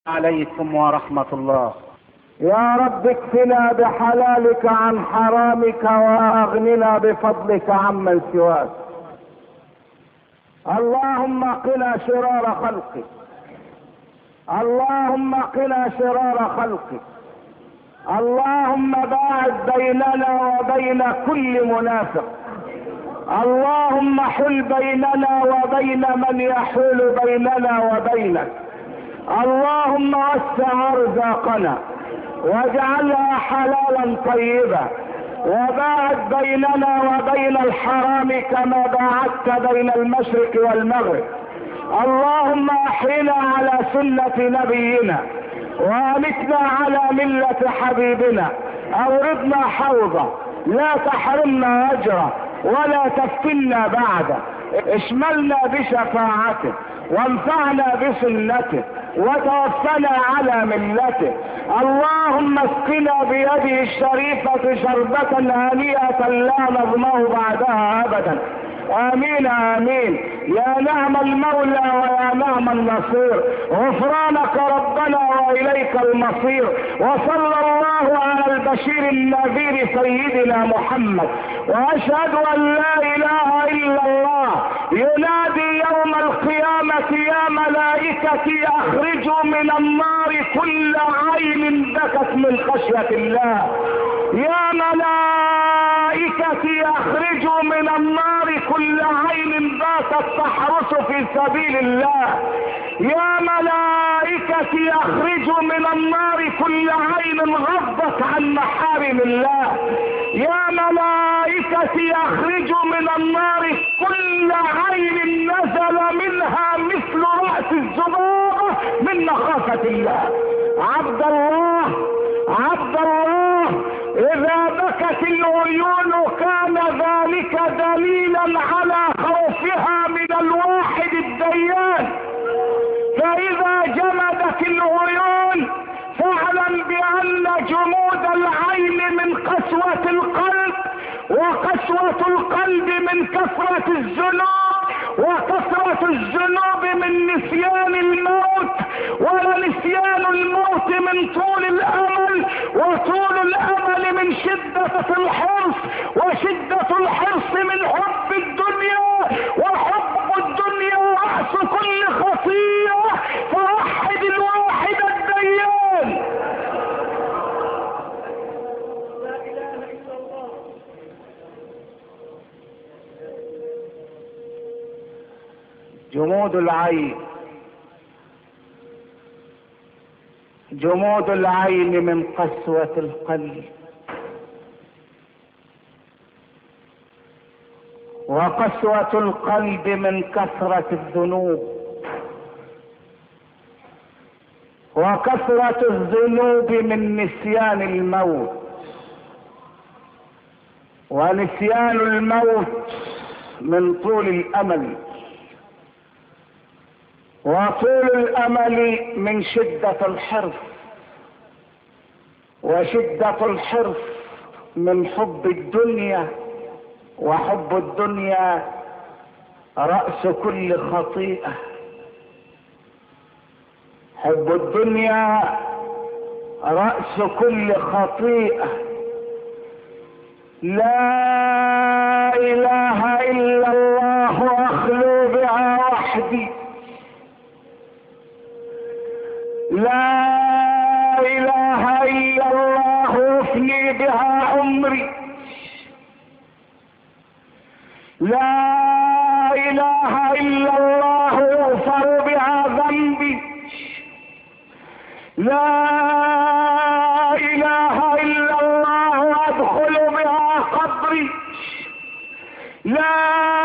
عليكم ورحمة الله. يا رب اكفنا بحلالك عن حرامك واغننا بفضلك عمن سواك. اللهم قنا شرار خلقك، اللهم قنا شرار خلقك، اللهم باعد بيننا وبين كل منافق، اللهم حل بيننا وبين من يحول بيننا وبينك، اللهم وسع ارزاقنا واجعلها حلالا طيبا، وباعد بيننا وبين الحرام كما باعدت بين المشرق والمغرب. اللهم احينا على سنة نبينا وامتنا على ملة حبيبنا، اوردنا حوضه لا تحرمنا اجره ولا تفتنا بعده، اشملنا بشفاعته وانفعنا بسنته وتوفنا على ملته. اللهم اسقنا بيده الشريفة شربة هنيئة لا نظمأ بعدها ابدا. امين امين. يا نعم المولى ويا نعم النصير، غفرانك ربنا واليك المصير. وصلى الله على البشير النذير سيدنا محمد. واشهد ان لا اله الا الله ينادي يوم القيامة يا ملائكتي اخرجوا من النار كل عين بكت من خشية الله. يا ملائكتي اخرجوا من النار كل عين باتت تحرس في سبيل الله. يا ملائكتي اخرجوا من النار كل عين غضت عن محارم الله. يا ملائكتي اخرجوا من النار كل عين نزل منها مثل رأس الزبابة من مخافة الله. عبد الله عبد الله، اذا بكت العيون كان ذلك دليلا على خوفها من الواحد الديان، فاذا جمدت العيون فاعلم بان جمود العين من قسوة القلب، وقسوة القلب من كثرة الذنوب، وكثرة الذنوب من نسيان الموت، ولنسيان الموت من طول الامل، وطول الامل من شدة الحرص، وشدة الحرص من حب الدنيا، وحب الدنيا رأس كل خطيئة. فوحد الواحد الديان. لا اله الا الله. جمود العين، جمود العين من قسوة القلب، وقسوة القلب من كثرة الذنوب، وكثرة الذنوب من نسيان الموت، ونسيان الموت من طول الامل، وطول الامل من شدة الحرص، وشدة الحرص من حب الدنيا، وحب الدنيا رأس كل خطيئة. حب الدنيا رأس كل خطيئة. لا اله الا الله اخلو بها وحدي، لا اله الا الله افني بها عمري، لا اله الا الله يغفر بها ذنبي، لا اله الا الله ادخل بها قبري، لا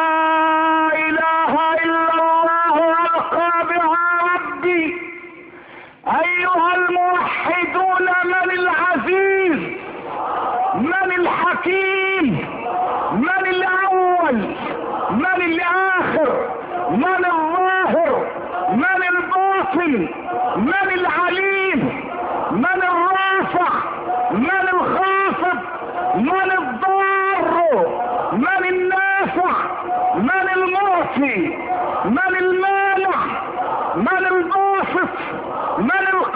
اله الا الله القى بها ربي. ايها الموحدون، من العزيز، من الحكيم، من الاول، من الاخر، من الظاهر، من الباطن، من العليم، من الرافع، من الخافض، من الضار، من النافع، من المعطي، من المانع، من الباسط، من القابض،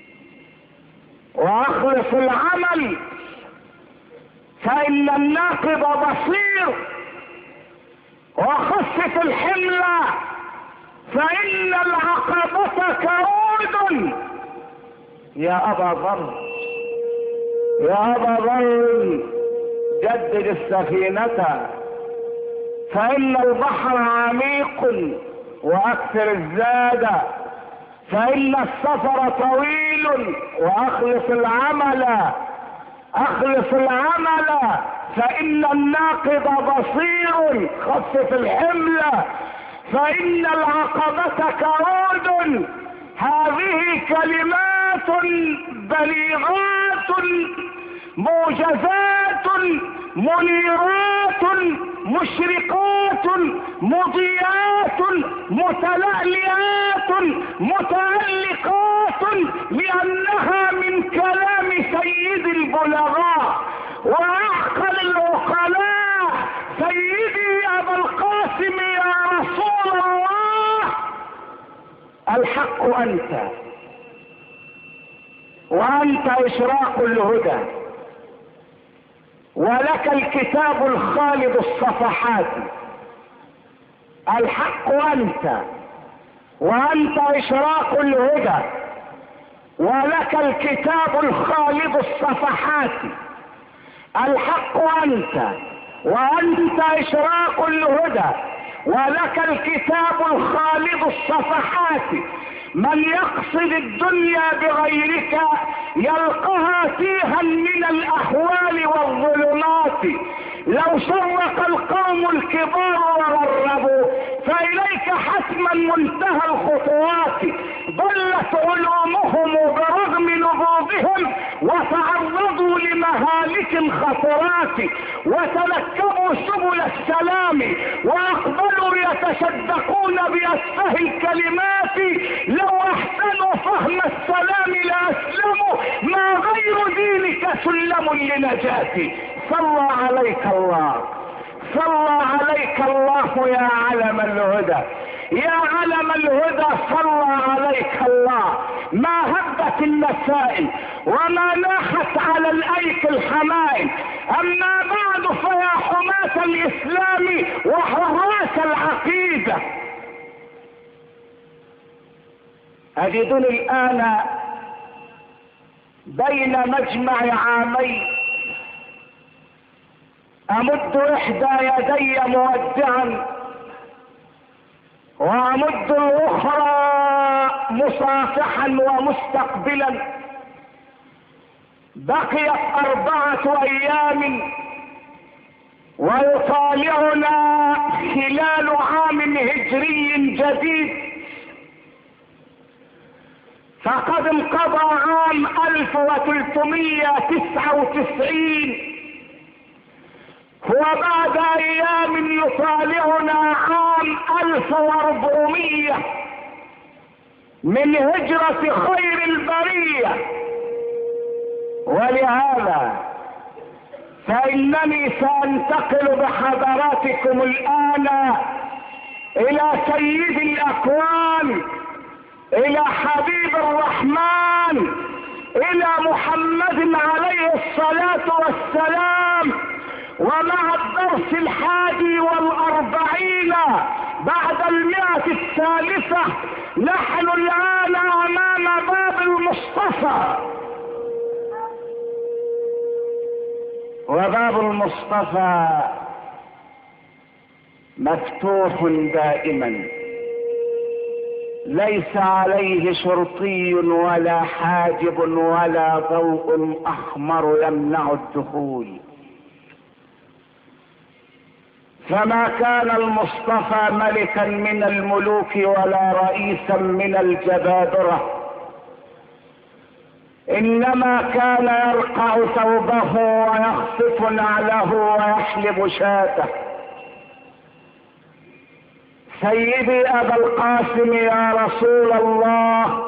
واخلص العمل، فان الناقض بصير، وخفف الحمل فان العقبة كعود. يا ابا ذر، يا ابا ذر، جدد السفينة فان البحر عميق، واكثر الزاد فان السفر طويل، واخلص العمل، اخلص العمل فان الناقض بصير، خفف الحمل فان العقبة كعود. هذه كلمات بليغات موجزات منيرات مشرقات مضيات متلألئات متعلقات، لأنها من كلام سيد البلغاء وأعقل العقلاء سيدي أبا القاسم يا رسول الله. الحق أنت، وأنت إشراق الهدى، ولك الكتاب الخالد الصفحات. الحق أنت، وأنت إشراق الهدى، ولك الكتاب الخالد الصفحات. الحق أنت، وأنت إشراق الهدى، ولك الكتاب الخالد الصفحات. من يقصد الدنيا بغيرك يلقها تيها من الأهوال والظلمات. لو شرق القوم الكبار وغربوا فإليك حتما منتهى الخطوات. ضلت علومهم برغم نضوضهم، وتعرضوا لمهالك خطرات، وتنكبوا سبل السلام، وأقبلوا يتشدقون بأسفه الكلمات. لو أحسنوا فهم السلام لأسلموا، ما غير دينك سلم لنجاتي. صلى عليك الله، صلى عليك الله يا علم الهدى، يا علم الهدى، صلى عليك الله. ما هبت النسائم وما ناحت على الأيك الحمائم. أما بعد فيا حماة الإسلام وحراس العقيدة، أجدني الآن بين مجمع عامين، أمد إحدى يدي مودعا، وأمد الأخرى مصافحا ومستقبلا. بقيت 4 أيام ويطالعنا خلال عام هجري جديد، فقد انقضى عام 1399، وبعد ايام يطالعنا عام 1400 من هجرة خير البرية. ولهذا فانني سانتقل بحضراتكم الان الى سيد الاكوان، الى حبيب الرحمن، الى محمد عليه الصلاة والسلام. ومع الدرس 41 بعد 100 الثالثة، نحن الآن أمام باب المصطفى. وباب المصطفى مفتوح دائما، ليس عليه شرطي ولا حاجب ولا ضوء أحمر يمنع الدخول. فما كان المصطفى ملكا من الملوك ولا رئيسا من الجبابرة، انما كان يرقع ثوبه ويخصف نعله ويحلب شاته. سيدي ابا القاسم يا رسول الله،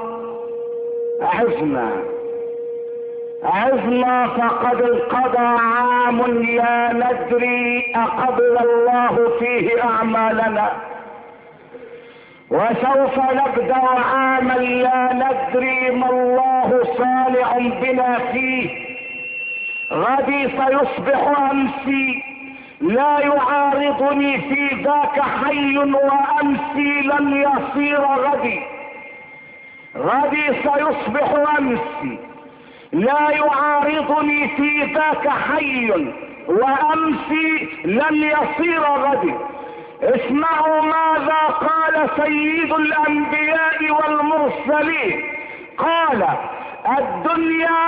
عظنا فقد انقضى عام لا ندري اقبل الله فيه اعمالنا، وسوف نبدأ عاما لا ندري ما الله الله صانع بنا فيه. غدي سيصبح أمسي، لا يعارضني في ذاك حي، وأمسي لن يصير غدي. غدي سيصبح أمسي، لا يعارضني في ذاك حي، وأمسي لن يصير غدي. اسمعوا ماذا قال سيد الأنبياء والمرسلين. قال: الدنيا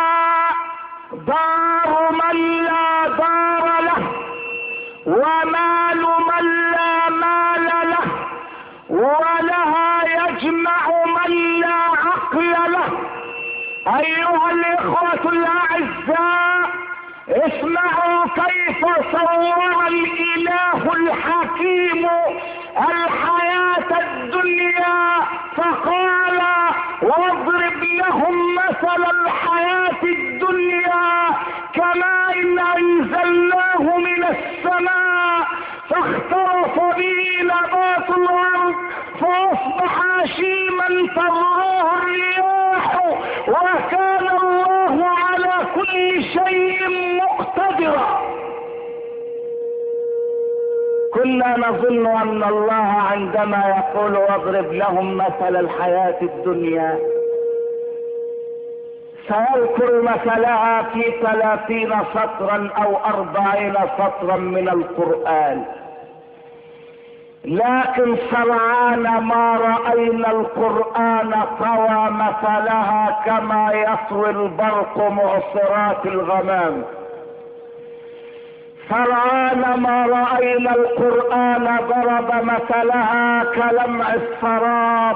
دار من لا دار له، ومال من لا مال له، ولها يجمع من لا عقل له. أيها الإخوة الأعزاء، اسمعوا كيف صور الإله الحكيم الحياة الدنيا، فقال: واضرب لهم مثل الحياة الدنيا كماء أنزلناه من السماء فاختلط به نبات الأرض فأصبح هشيما تذروه الرياح، وكان الله على كل شيء مقتدرا. كنا نظن أن الله عندما يقول واضرب لهم مثل الحياة الدنيا سيذكر مثلها في 30 سطرا أو 40 سطرا من القرآن، لكن سرعان ما رأينا القرآن طوى مثلها كما يطوي البرق معصرات الغمام. سرعان ما رأينا القرآن ضرب مثلها كلمع السراب.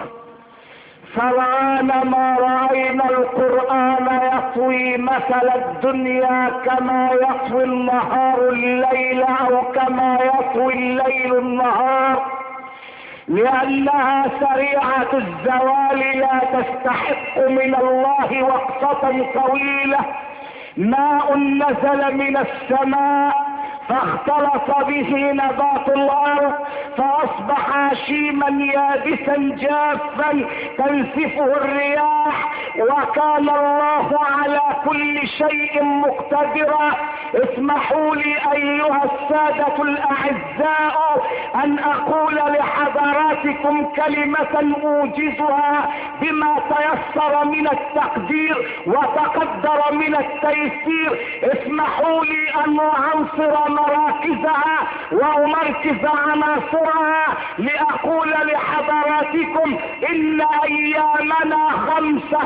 سرعان ما رأينا القرآن يطوي مثل الدنيا كما يطوي النهار الليل، أو كما يطوي الليل النهار، لأنها سريعة الزوال لا تستحق من الله وقفة طويلة. ماء نزل من السماء فاختلط به نبات الارض فاصبح هشيما يابسا جافا تنسفه الرياح، وكان الله على كل شيء مقتدرا. اسمحوا لي ايها السادة الاعزاء ان اقول لحضراتكم كلمة اوجزها بما تيسر من التقدير وتقدر من التيسير. اسمحوا لي ان اعنصر مراكزها وامركز عناصرها لاقول لحضراتكم ان ايامنا 5.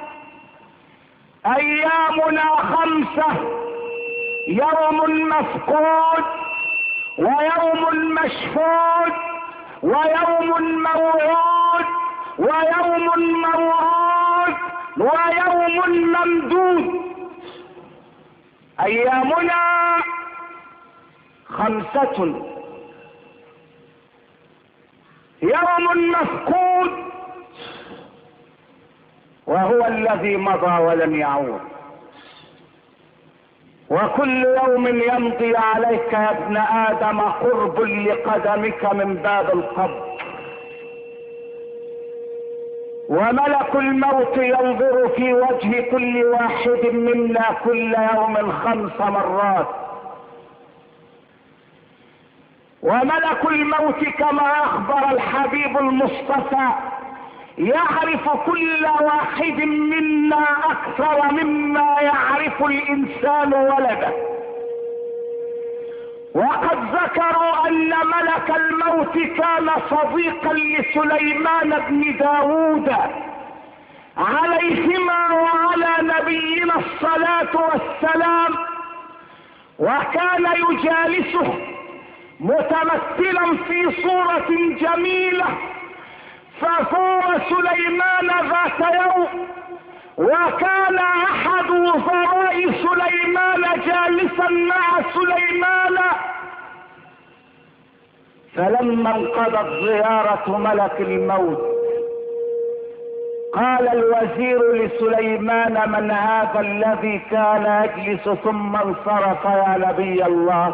ايامنا 5: يوم مفقود، ويوم مشهود، ويوم موعود، ويوم موعود، ويوم ممدود. ايامنا 5: يوم مفقود وهو الذي مضى ولم يعود، وكل يوم يمضي عليك يا ابن آدم قرب لقدمك من باب القبر، وملك الموت ينظر في وجه كل واحد منا كل يوم 5 مرات. وملك الموت كما اخبر الحبيب المصطفى يعرف كل واحد منا اكثر مما يعرف الانسان ولده. وقد ذكروا ان ملك الموت كان صديقا لسليمان بن داود عليهما وعلى نبينا الصلاة والسلام، وكان يجالسه متمثلا في صورة جميلة. فصار سليمان ذات يوم وكان احد وزراء سليمان جالسا مع سليمان، فلما انقضت زيارة ملك الموت قال الوزير لسليمان: من هذا الذي كان يجلس ثم انصرف يا نبي الله؟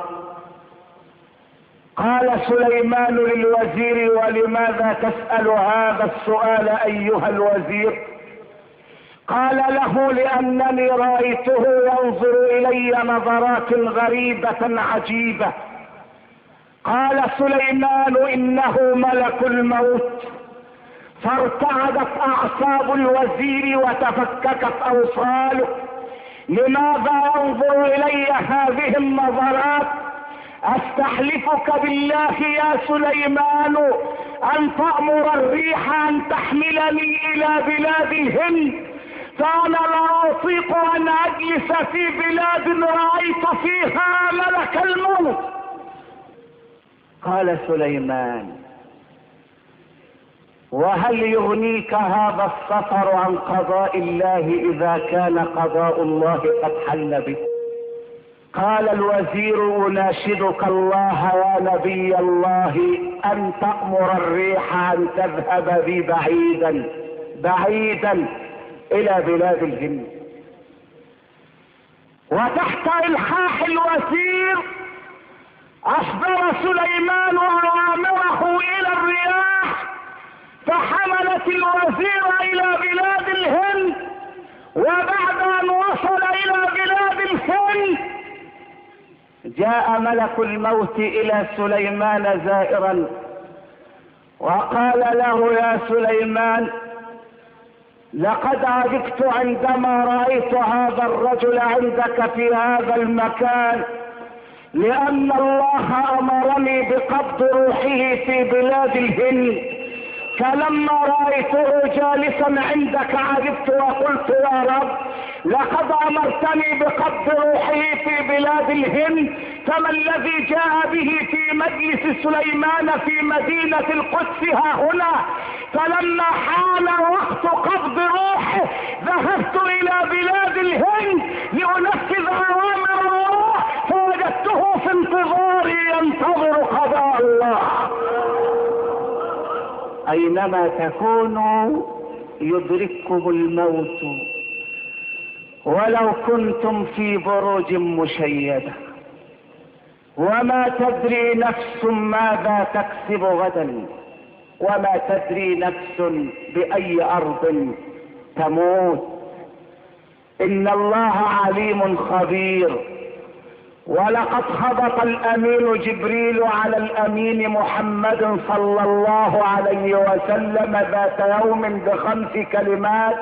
قال سليمان للوزير: ولماذا تسأل هذا السؤال ايها الوزير؟ قال له: لأنني رأيته ينظر إلي نظرات غريبة عجيبة. قال سليمان: إنه ملك الموت. فارتعدت أعصاب الوزير وتفككت أوصاله. لماذا ينظر إلي هذه النظرات؟ استحلفك بالله يا سليمان ان تأمر الريح ان تحملني الى بلاد الهند، فانا لا اطيق ان اجلس في بلاد رأيت فيها ملك الموت. قال سليمان: وهل يغنيك هذا السفر عن قضاء الله اذا كان قضاء الله قد حل بك؟ قال الوزير: اناشدك الله يا نبي الله ان تأمر الريح ان تذهب بي بعيدا بعيدا الى بلاد الهند. وتحت الحاح الوزير اصدر سليمان اوامره الى الرياح، فحملت الوزير الى بلاد الهند. وبعد ان وصل الى بلاد الهند جاء ملك الموت الى سليمان زائرا وقال له: يا سليمان، لقد عجبت عندما رأيت هذا الرجل عندك في هذا المكان، لأن الله أمرني بقبض روحه في بلاد الهند، فلما رأيته جالسا عندك عجبت وقلت: يا رب، لقد أمرتني بقبض روحه في بلاد الهند، فما الذي جاء به في مجلس سليمان في مدينة القدس ها هنا؟ فلما حان وقت قبض روحه ذهبت إلى بلاد الهند لأنفذ أوامر الله، فوجدته في انتظاري ينتظر قضاء الله. اينما تكونوا يدرككم الموت ولو كنتم في بروج مشيدة، وما تدري نفس ماذا تكسب غدا، وما تدري نفس بأي أرض تموت. إن الله عليم خبير. ولقد خبط الأمين جبريل على الأمين محمد صلى الله عليه وسلم ذات يوم ب5 كلمات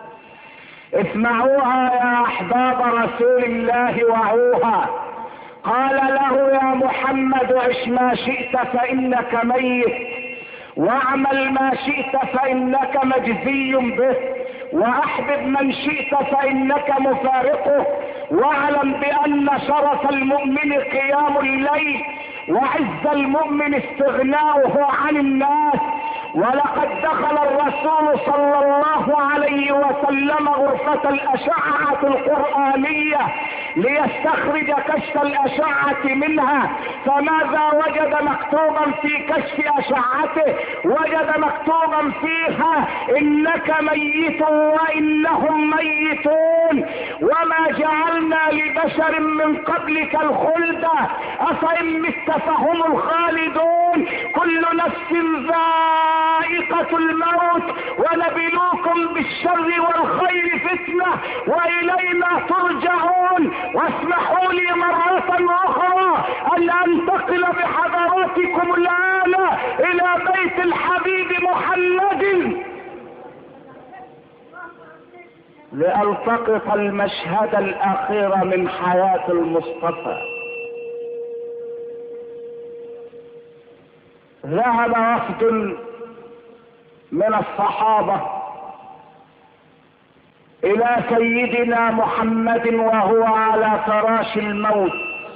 اسمعوها يا أحباب رسول الله وعوها. قال له: يا محمد، عش ما شئت فإنك ميت، واعمل ما شئت فإنك مجزي به، واحبب من شئت فإنك مفارقه، واعلم بأن شرف المؤمن قيام الليل، وعز المؤمن استغناؤه عن الناس. ولقد دخل الرسول صلى الله عليه وسلم غرفة الأشعة القرآنية ليستخرج كشف الأشعة منها، فماذا وجد مكتوبا في كشف أشعته؟ وجد مكتوبا فيها: إنك ميت وإنهم ميتون، وما جعلنا لبشر من قبلك الخلد أفإن مت فهم الخالدون، كل نفس ذائقة الموت، ونبلوكم بالشر والخير فتنة وإلينا ترجعون. واسمحوا لي مرة أخرى أن أنتقل بحضراتكم الآن إلى بيت الحبيب محمد لألتقط المشهد الأخير من حياة المصطفى. ذهب وفد من الصحابة إلى سيدنا محمد وهو على فراش الموت،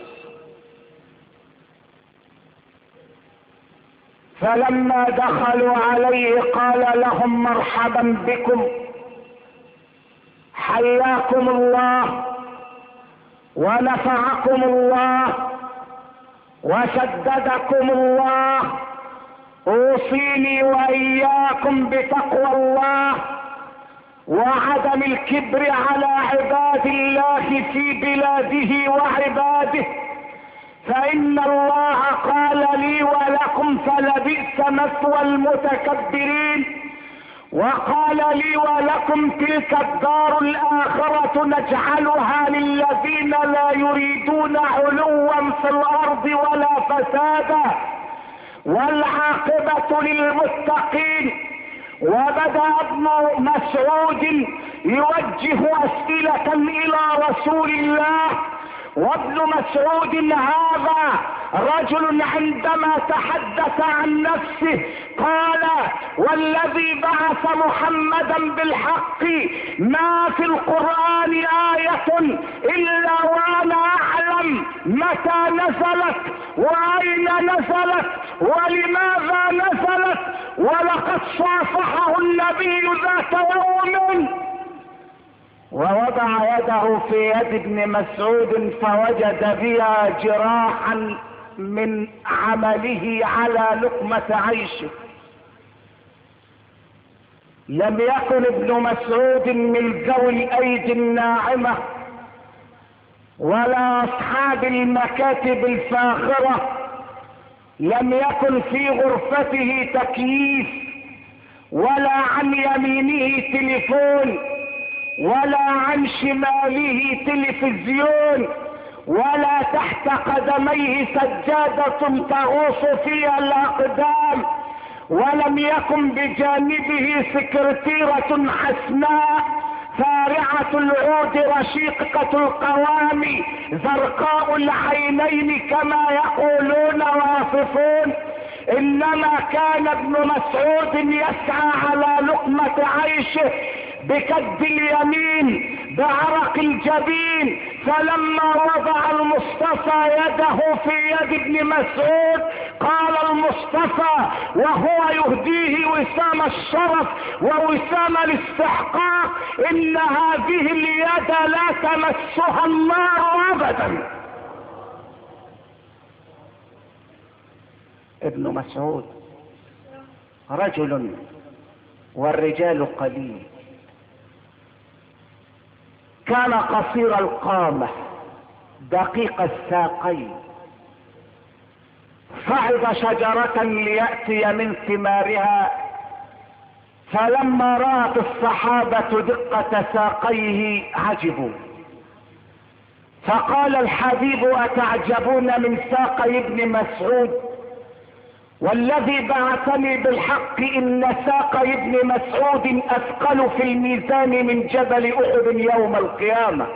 فلما دخلوا عليه قال لهم: مرحبا بكم، حياكم الله ونفعكم الله وسددكم الله، اوصيني واياكم بتقوى الله وعدم الكبر على عباد الله في بلاده وعباده، فإن الله قال لي ولكم: فلبئس مثوى المتكبرين. وقال لي ولكم تلك الدار الآخرة نجعلها للذين لا يريدون علوا في الأرض ولا فسادا والعاقبة للمتقين. وبدأ ابن مسعود يوجه أسئلة إلى رسول الله، وابن مسعود هذا رجل عندما تحدث عن نفسه قال: والذي بعث محمدا بالحق ما في القرآن آية إلا وأنا أعلم متى نزلت وأين نزلت ولماذا نزلت، ولقد صافحه النبي ذات يوم ووضع يده في يد ابن مسعود فوجد بها جراحا من عمله على لقمة عيشه. لم يكن ابن مسعود من ذوي الايدي الناعمة ولا اصحاب المكاتب الفاخرة، لم يكن في غرفته تكييف ولا عن يمينه تليفون ولا عن شماله تلفزيون ولا تحت قدميه سجادة تغوص فيها الأقدام، ولم يكن بجانبه سكرتيرة حسناء فارعة العود رشيقة القوام زرقاء العينين كما يقولون واصفون، انما كان ابن مسعود يسعى على لقمة عيشه بكد اليمين بعرق الجبين. فلما وضع المصطفى يده في يد ابن مسعود قال المصطفى وهو يهديه وسام الشرف ووسام الاستحقاق: ان هذه اليد لا تمسها النار ابدا. ابن مسعود رجل والرجال قليل، كان قصير القامة دقيق الساقين، صعد شجرة ليأتي من ثمارها، فلما رأت الصحابة دقة ساقيه عجبوا، فقال الحبيب: أتعجبون من ساقي ابن مسعود؟ والذي بعثني بالحق إن ساقي ابن مسعود أثقل في الميزان من جبل أحد يوم القيامة.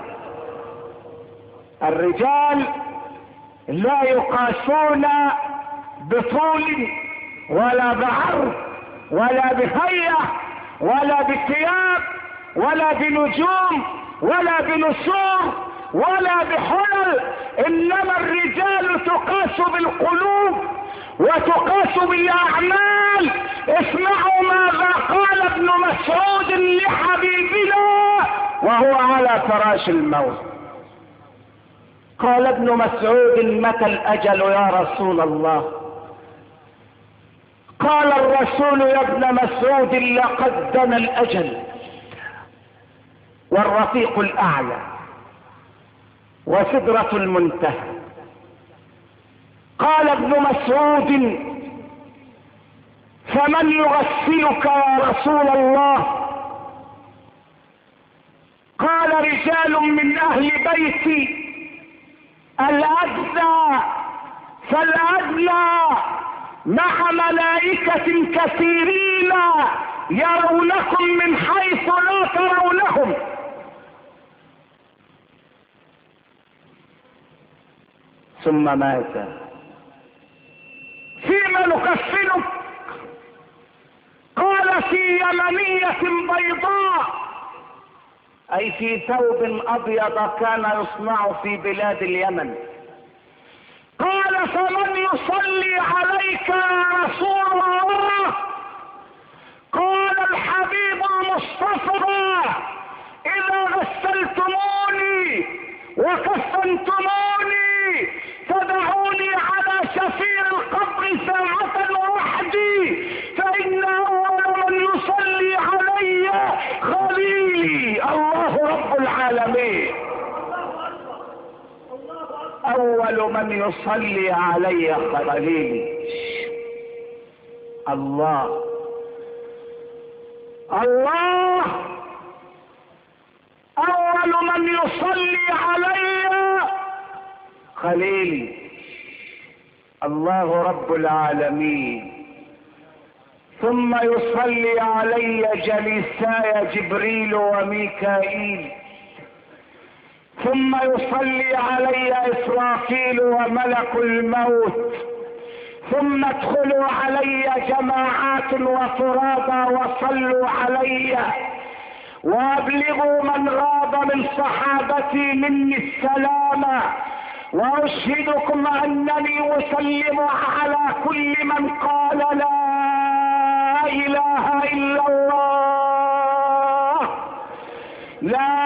الرجال لا يقاسون بطول ولا بعرض ولا بهيئة ولا بثياب ولا بنجوم ولا بنسور ولا بحلل، إنما الرجال تقاس بالقلوب وتقاس بالاعمال. اسمعوا ماذا قال ابن مسعود لحبيبنا وهو على فراش الموت. قال ابن مسعود: متى الاجل يا رسول الله؟ قال الرسول: يا ابن مسعود لقد دنا الاجل والرفيق الاعلى وسدرة المنتهى. قال ابن مسعود: فمن يغسلك يا رسول الله؟ قال: رجال من اهل بيتي، الادنى فالادنى مع ملائكة كثيرين يرونكم من حيث لا ترونهم. ثم مات. فيما نكفنك؟ قال: في يمنية بيضاء، اي في ثوب ابيض كان يصنع في بلاد اليمن. قال: فمن يصلي عليك يا رسول الله؟ قال الحبيب المصطفى: اذا غسلتموني وكفنتموني فدعوني على شفير القبر ساعة وحدي، فإن أول من يصلي علي خليلي الله رب العالمين. أول من يصلي علي خليلي الله. الله اول من يصلي علي خليلي الله رب العالمين، ثم يصلي علي جليساي جبريل وميكائيل، ثم يصلي علي إسرافيل وملك الموت، ثم ادخلوا علي جماعات وفرادا وصلوا علي، وابلغوا من غاب من صحابتي مني السلام، واشهدكم انني اسلم على كل من قال لا اله الا الله، لا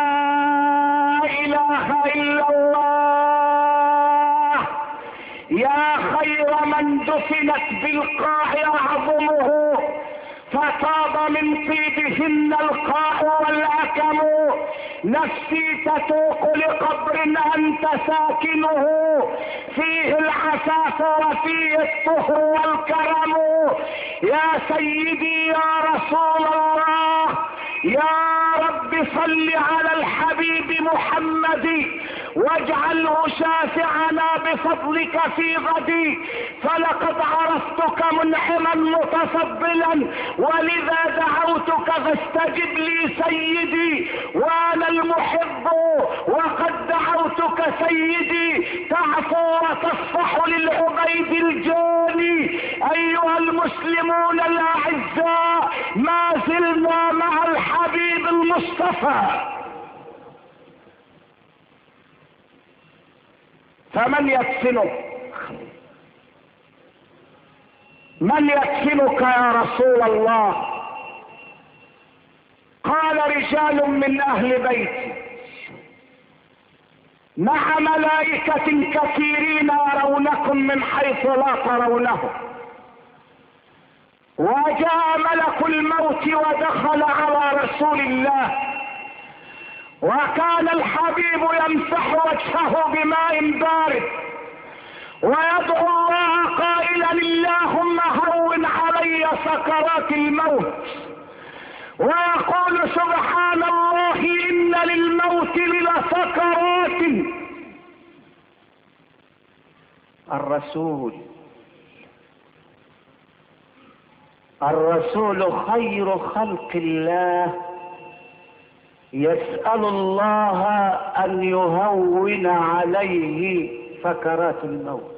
اله الا الله. يا خير من دفنت بالقاع اعظمه، فطاب من طيبهن القاع والأكم، نفسي تتوق لقبر أنت ساكنه، فيه العفاف وفيه الطهر والكرم. يا سيدي يا رسول الله، يا رب صل على الحبيب محمد، واجعله شافعنا بفضلك في غدي، فلقد عرفتك منعما متفضلا، ولذا دعوتك فاستجب لي سيدي، وانا المحب وقد دعوتك سيدي، تعفو وتصفح للعبيد الجاني. ايها المسلمون الاعزاء، ما زلنا مع الحبيب المصطفى، فمن يدفنك؟ من يدفنك يا رسول الله؟ قال رجال من اهل بيتي مع ملائكة كثيرين يرونكم من حيث لا ترونه. وجاء ملك الموت ودخل على رسول الله، وكان الحبيب يمسح وجهه بماء بارد ويدعو الله قائلا اللهم هون علي سكرات الموت، ويقول سبحان الله ان للموت لسكرات. الرسول خير خلق الله يسأل الله أن يهون عليه سكرات الموت،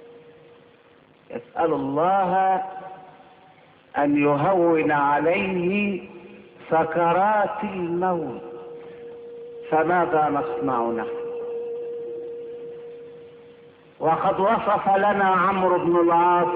يسأل الله أن يهون عليه سكرات الموت. فماذا نصنع نحن؟ وقد وصف لنا عمرو بن العاص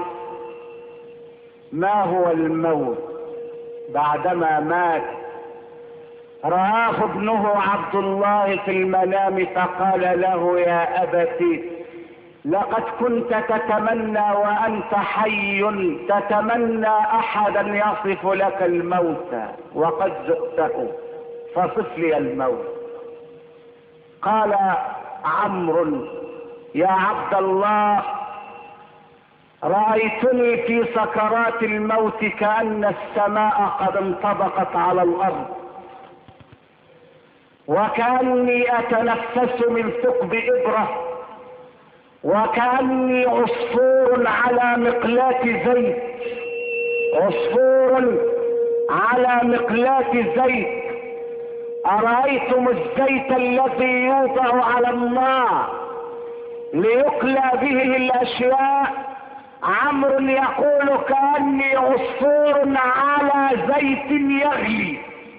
ما هو الموت بعدما مات. رآه ابنه عبد الله في المنام فقال له يا أبت لقد كنت تتمنى وأنت حي، تتمنى أحدا يصف لك الموت وقد ذقته، فصف لي الموت. قال عمرو يا عبد الله رأيتني في سكرات الموت كأن السماء قد انطبقت على الأرض، وكأني أتنفس من ثقب إبرة، وكأني عصفور على مقلاة زيت، عصفور على مقلاة زيت. أرأيتم الزيت الذي يوضع على النار ليقلى به الأشياء؟ عمرو يقول كأني عصفور على زيت يغلي،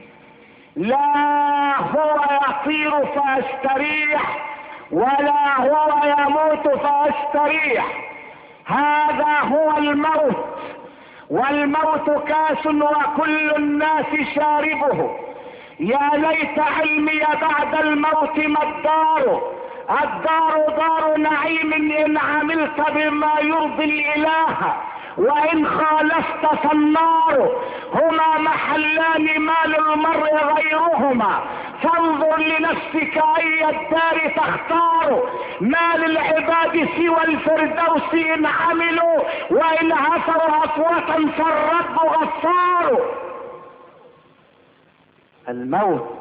لا هو يطير فاستريح ولا هو يموت فاستريح. هذا هو الموت، والموت كاس وكل الناس شاربه. يا ليت علمي بعد الموت ما الدار، الدار دار نعيم إن عملت بما يرضي الإله، وإن خالفت فالنار. هما محلان ما للمرء غيرهما، فانظر لنفسك أي الدار تختار. ما للعباد سوى الفردوس إن عملوا، وإن عثروا عفوة فالرب غفار. الموت،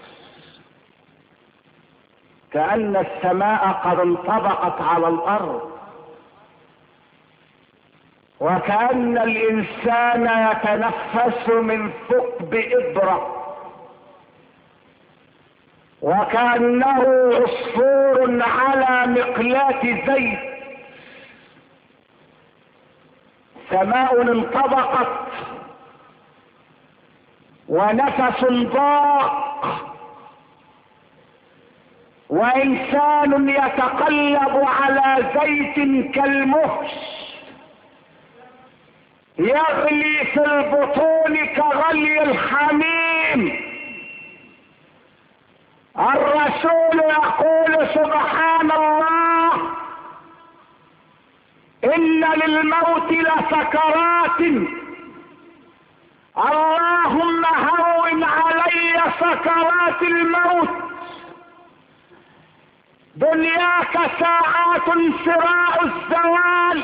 كأن السماء قد انطبقت على الأرض، وكأن الإنسان يتنفس من ثقب إبرة، وكأنه عصفور على مقلاة زيت. سماء انطبقت ونفس ضاق، وإنسان يتقلب على زيت كالمهش يغلي في البطون كغلي الحميم. الرسول يقول سبحان الله، إن للموت لسكرات، اللهم هون علي سكرات الموت، دنياك ساعات سراع الزوال،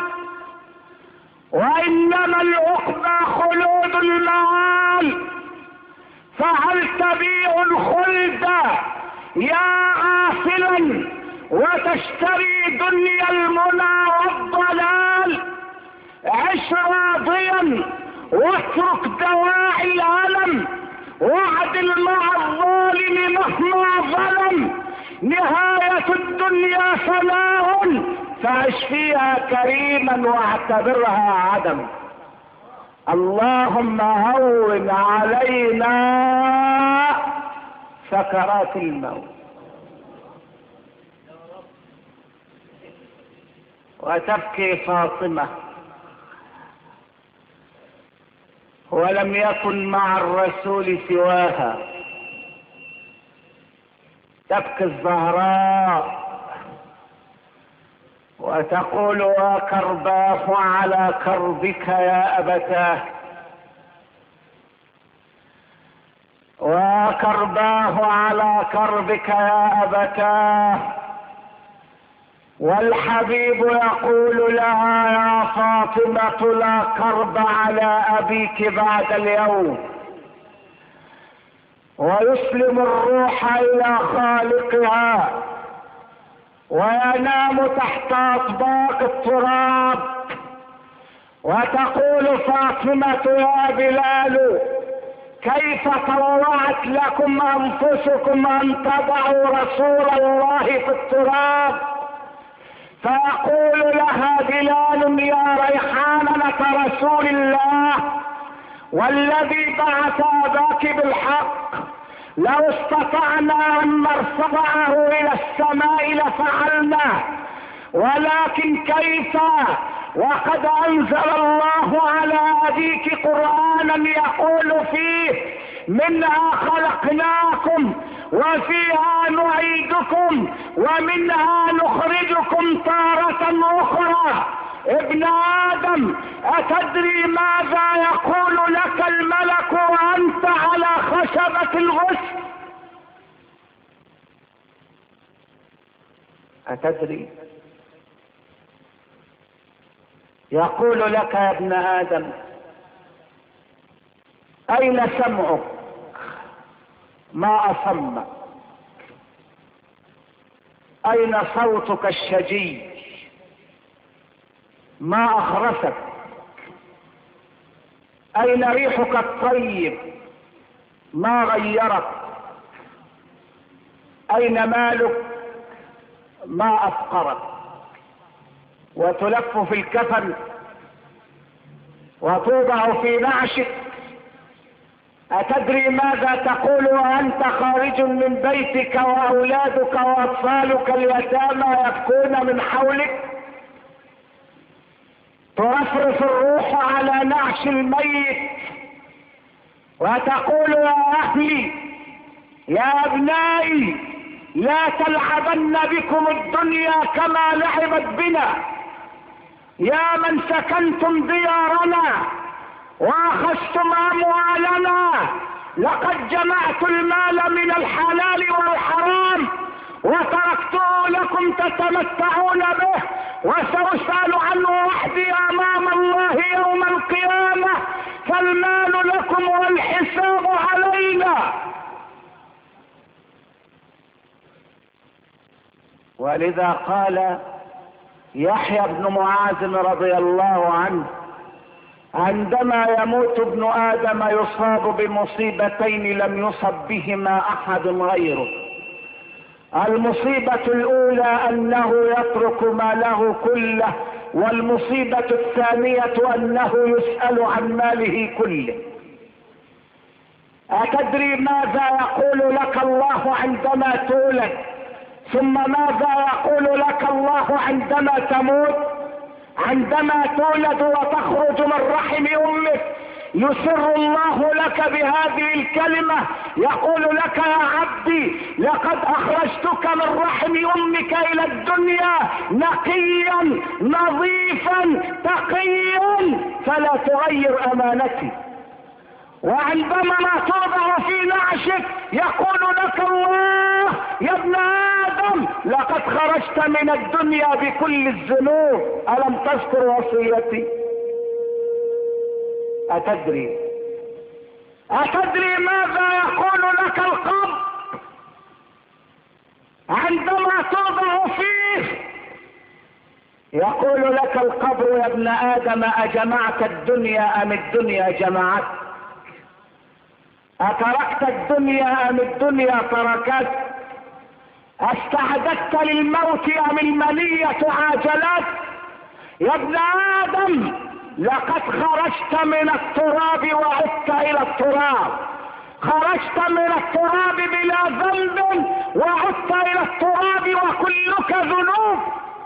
وإنما العقبى خلود المآل، فهل تبيع الخلد يا غافلا وتشتري دنيا المنى والضلال؟ عش راضيا واترك دواعي الألم، واعدل مع الظالم مهما ظلم، نهاية الدنيا فناء، فعش فيها كريما واعتبرها عدم. اللهم هون علينا سكرات الموت. وتبكي فاطمة، ولم يكن مع الرسول سواها، تبكي الزهراء وتقول وكرباه على كربك يا أبتاه، وكرباه على كربك يا أبتاه. والحبيب يقول لها يا فاطمة لا كرب على أبيك بعد اليوم، ويسلم الروح إلى خالقها وينام تحت أطباق التراب. وتقول فاطمة يا بلال كيف طوعت لكم أنفسكم أن تضعوا رسول الله في التراب؟ فيقول لها بلال يا ريحانة رسول الله والذي بعث أباك بالحق، لو استطعنا أن نرفعه إلى السماء لفعلنا، ولكن كيف وقد أنزل الله على أبيك قرآنا يقول فيه منها خلقناكم وفيها نعيدكم ومنها نخرجكم تارة أخرى. ابن آدم أتدري ماذا يقول لك الملك وأنت على خشبة الغسل؟ أتدري؟ يقول لك يا ابن آدم أين سمعك ما أصمك؟ أين صوتك الشجي ما أخرسك؟ أين ريحك الطيب ما غيرك؟ أين مالك ما أفقرك؟ وتلف في الكفن وتوضع في نعشك. أتدري ماذا تقول وأنت خارج من بيتك وأولادك وأطفالك اليتامى يبكون من حولك؟ ترفرف الروح على نعش الميت وتقول يا أهلي يا أبنائي لا تلعبن بكم الدنيا كما لعبت بنا، يا من سكنتم ديارنا واخذتم اموالنا، لقد جمعت المال من الحلال والحرام وتركته لكم تتمتعون به، وسأسأل عنه وحدي امام الله يوم القيامة، فالمال لكم والحساب علينا. ولذا قال يحيى بن معاذ رضي الله عنه: عندما يموت ابن آدم يصاب بمصيبتين لم يصب بهما أحد غيره. المصيبة الأولى أنه يترك ماله كله، والمصيبة الثانية أنه يسأل عن ماله كله. أتدري ماذا يقول لك الله عندما تولد؟ ثم ماذا يقول لك الله عندما تموت؟ عندما تولد وتخرج من رحم امك يسر الله لك بهذه الكلمة، يقول لك: يا عبدي لقد اخرجتك من رحم امك الى الدنيا نقيا نظيفا تقيا فلا تغير امانتي. وعندما توضع في نعشك يقول لك الله: يا ابن آدم لقد خرجت من الدنيا بكل الذنوب، ألم تذكر وصيتي؟ أتدري ماذا يقول لك القبر عندما توضع فيه؟ يقول لك القبر: يا ابن آدم أجمعت الدنيا أم الدنيا جمعت؟ أتركت الدنيا أم الدنيا تركت؟ استعددت للموت أم المنية عاجلت؟ يا ابن آدم لقد خرجت من التراب وعدت إلى التراب، خرجت من التراب بلا ذنب وعدت إلى التراب وكلك ذنوب.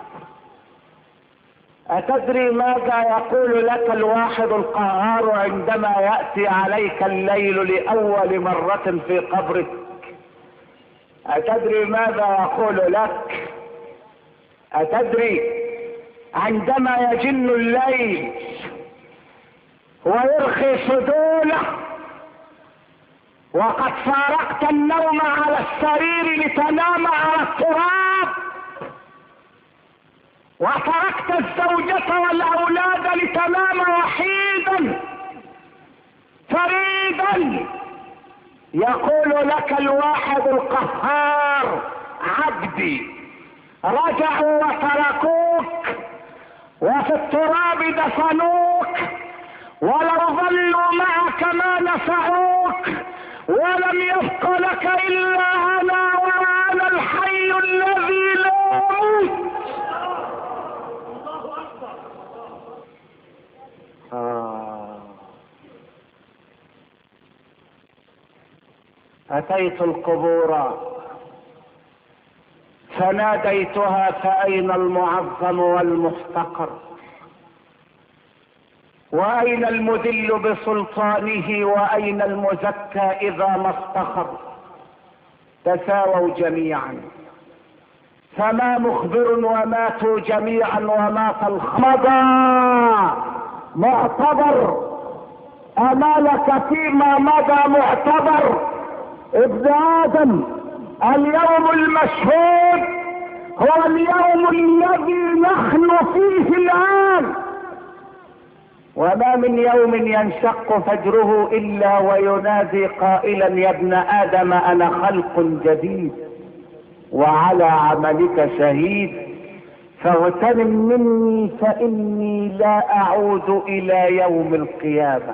أتدري ماذا يقول لك الواحد القهار عندما يأتي عليك الليل لأول مرة في قبرك؟ أتدري ماذا يقول لك؟ أتدري عندما يجن الليل ويرخي صدوله وقد فارقت النوم على السرير لتنام على التراب وتركت الزوجة والأولاد لتنام وحيدا فريدا، يقول لك الواحد القهار: عبدي رجعوا وتركوك وفي التراب دفنوك، ولو ظلوا معك ما نفعوك، ولم يبق لك إلا أنا وأنا الحي الذي لا يموت. أتيت القبور فناديتها: فأين المعظم والمحتقر؟ وأين المذل بسلطانه؟ وأين المزكى إذا ما افتخر؟ تساووا جميعا، فما مخبر وماتوا جميعا ومات الخمضى معتبر. أمالك فيما مضى معتبر. ابن آدم اليوم المشهود هو اليوم الذي نحن فيه الآن، وما من يوم ينشق فجره إلا وينادي قائلا: يا ابن آدم أنا خلق جديد وعلى عملك شهيد، فاغتنم مني فإني لا أعود إلى يوم القيامة.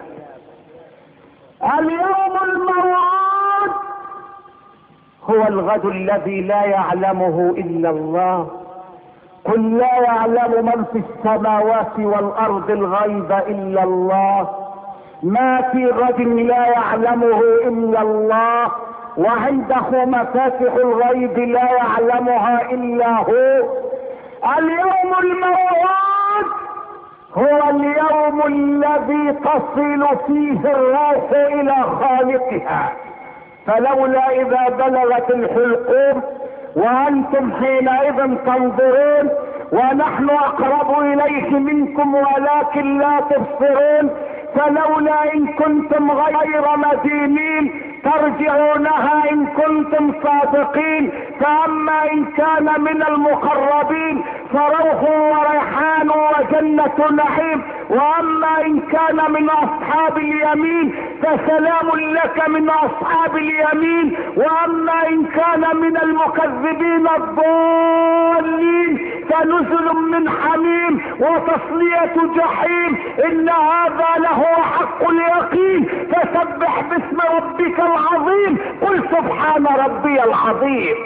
اليوم الموعود هو الغد الذي لا يعلمه إلا الله. قل لا يعلم من في السماوات والأرض الغيب إلا الله، ما في غد لا يعلمه إلا الله، وعنده مفاتح الغيب لا يعلمها إلا هو. اليوم الموعود هو اليوم الذي تصل فيه الروح إلى خالقها، فلولا إذا بلغت الحلقوم وأنتم حينئذ تنظرون ونحن أقرب إليه منكم ولكن لا تبصرون، فلولا إن كنتم غير مدينين ترجعونها إن كنتم صادقين. فأما إن كان من المقربين فروح وريحان وجنة نعيم. واما ان كان من اصحاب اليمين فسلام لك من اصحاب اليمين. واما ان كان من المكذبين الضالين فنزل من حميم وتصلية جحيم. ان هذا لهو حق اليقين. فسبح باسم ربك العظيم. قل سبحان ربي العظيم.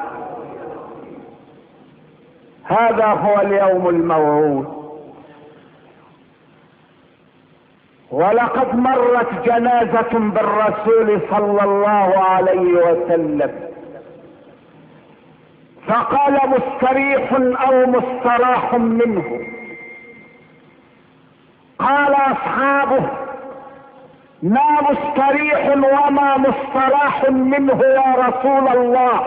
هذا هو اليوم الموعود. ولقد مرت جنازة بالرسول صلى الله عليه وسلم فقال مستريح او مستراح منه. قال اصحابه ما مستريح وما مستراح منه يا رسول الله؟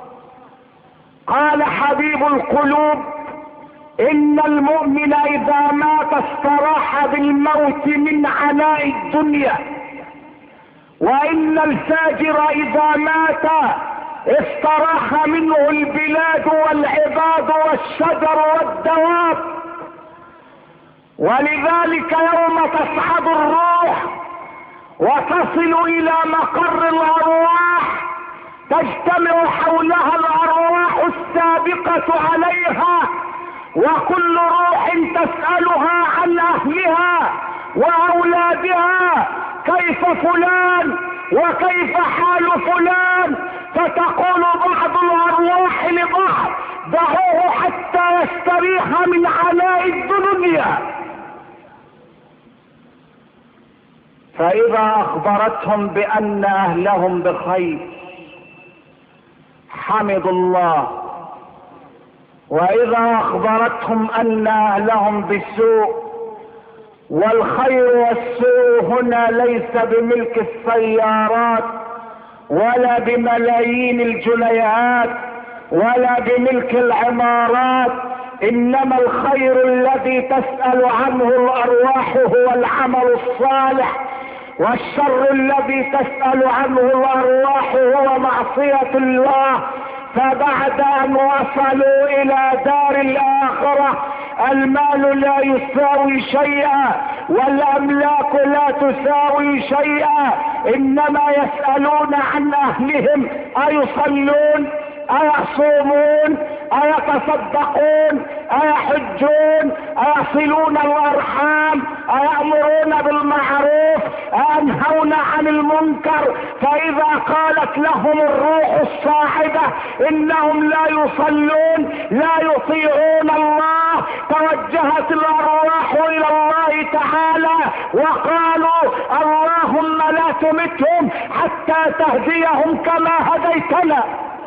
قال حبيب القلوب ان المؤمن اذا مات استراح بالموت من عناء الدنيا، وان الفاجر اذا مات استراح منه البلاد والعباد والشجر والدواب. ولذلك يوم تصعد الروح وتصل الى مقر الارواح تجتمع حولها الارواح السابقة عليها، وكل روح تسألها عن اهلها واولادها كيف فلان وكيف حال فلان. فتقول بعض الارواح لبعض دعوه حتى يستريح من عناء الدنيا. فاذا اخبرتهم بان اهلهم بخير حمدوا الله، واذا اخبرتهم ان اهلهم بسوء. والخير والسوء هنا ليس بملك السيارات ولا بملايين الجنيهات ولا بملك العمارات، انما الخير الذي تسأل عنه الارواح هو العمل الصالح، والشر الذي تسأل عنه الارواح هو معصية الله. فبعد ان وصلوا الى دار الاخرة المال لا يساوي شيئا والاملاك لا تساوي شيئا، انما يسألون عن اهلهم ايصلون ايصومون ايتصدقون ايحجون ايصلون الارحام ايأمرون بالمعروف اينهون عن المنكر. فاذا قالت لهم الروح الصاعدة انهم لا يصلون لا يطيعون الله توجهت الارواح الى الله تعالى وقالوا اللهم لا تمتهم حتى تهديهم كما هديتنا.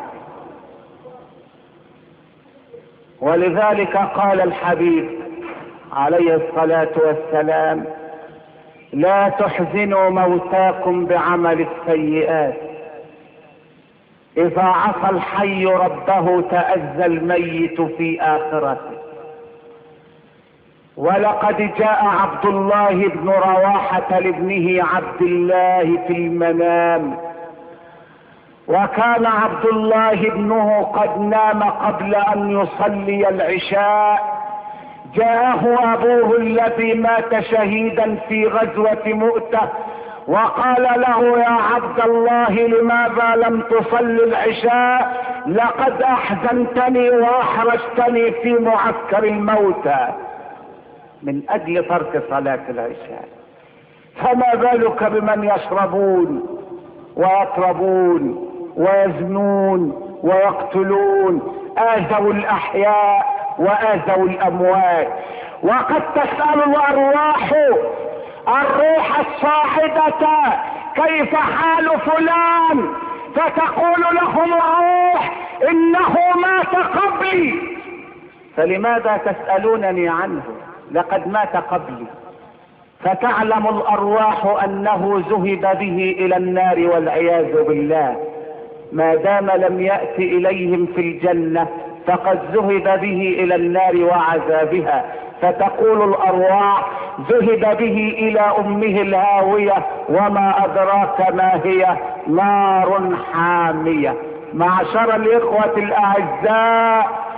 ولذلك قال الحبيب عليه الصلاة والسلام لا تحزنوا موتاكم بعمل السيئات، اذا عصى الحي ربه تأذى الميت في اخرته. ولقد جاء عبد الله بن رواحة لابنه عبد الله في المنام، وكان عبد الله ابنه قد نام قبل ان يصلي العشاء. جاءه ابوه الذي مات شهيدا في غزوة مؤتة وقال له يا عبد الله لماذا لم تصل العشاء؟ لقد احزنتني واحرجتني في معسكر الموتى من اجل ترك صلاة العشاء. فما بالك بمن يشربون ويطربون ويزنون ويقتلون، آذوا الأحياء وآذوا الأموات. وقد تسأل الأرواح الروح الصاعدة كيف حال فلان، فتقول لهم الروح إنه مات قبلي. فلماذا تسألونني عنه؟ لقد مات قبلي. فتعلم الأرواح أنه ذهب به إلى النار والعياذ بالله، ما دام لم يأت إليهم في الجنة فقد ذهب به إلى النار وعذابها. فتقول الأرواح ذهب به إلى أمه الهاوية وما أدراك ما هي نار حامية. معشر الإخوة الأعزاء،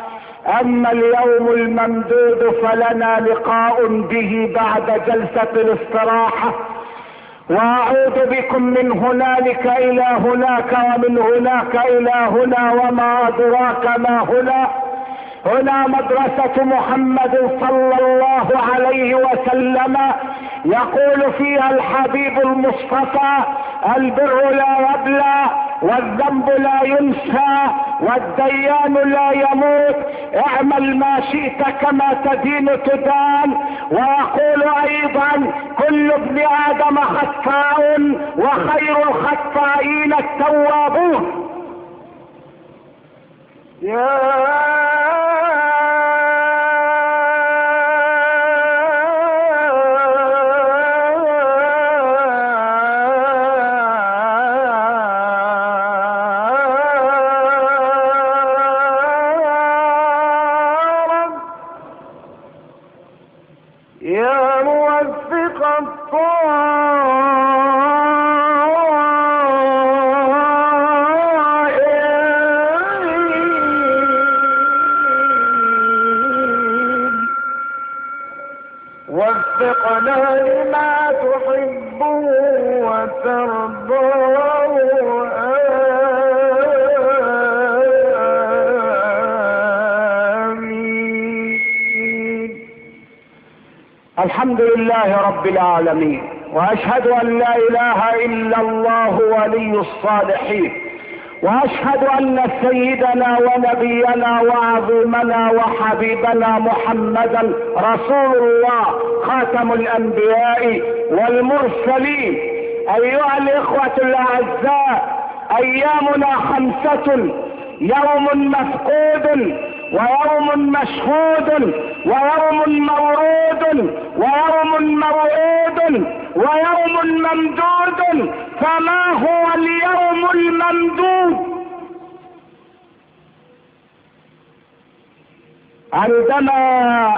اما اليوم الممدود فلنا لقاء به بعد جلسة الاستراحة، واعود بكم من هنالك الى هناك ومن هناك الى هنا وما ادراك ما هنا. هنا مدرسة محمد صلى الله عليه وسلم، يقول فيها الحبيب المصطفى: البر لا يبلى، والذنب لا ينسى، والديان لا يموت، اعمل ما شئت كما تدين تدان. ويقول ايضا: كل ابن ادم خطاء وخير الخطائين التوابون. يا موفق الطائعين، وفقنا لما تحب وترضى. الحمد لله رب العالمين، واشهد ان لا اله الا الله ولي الصالحين، واشهد ان سيدنا ونبينا وعظيمنا وحبيبنا محمدا رسول الله خاتم الانبياء والمرسلين. ايها الاخوة الاعزاء، ايامنا 5: يوم مفقود، ويوم مشهود، ويوم مورود، ويوم موعود، ويوم ممدود. فما هو اليوم الممدود؟ عندما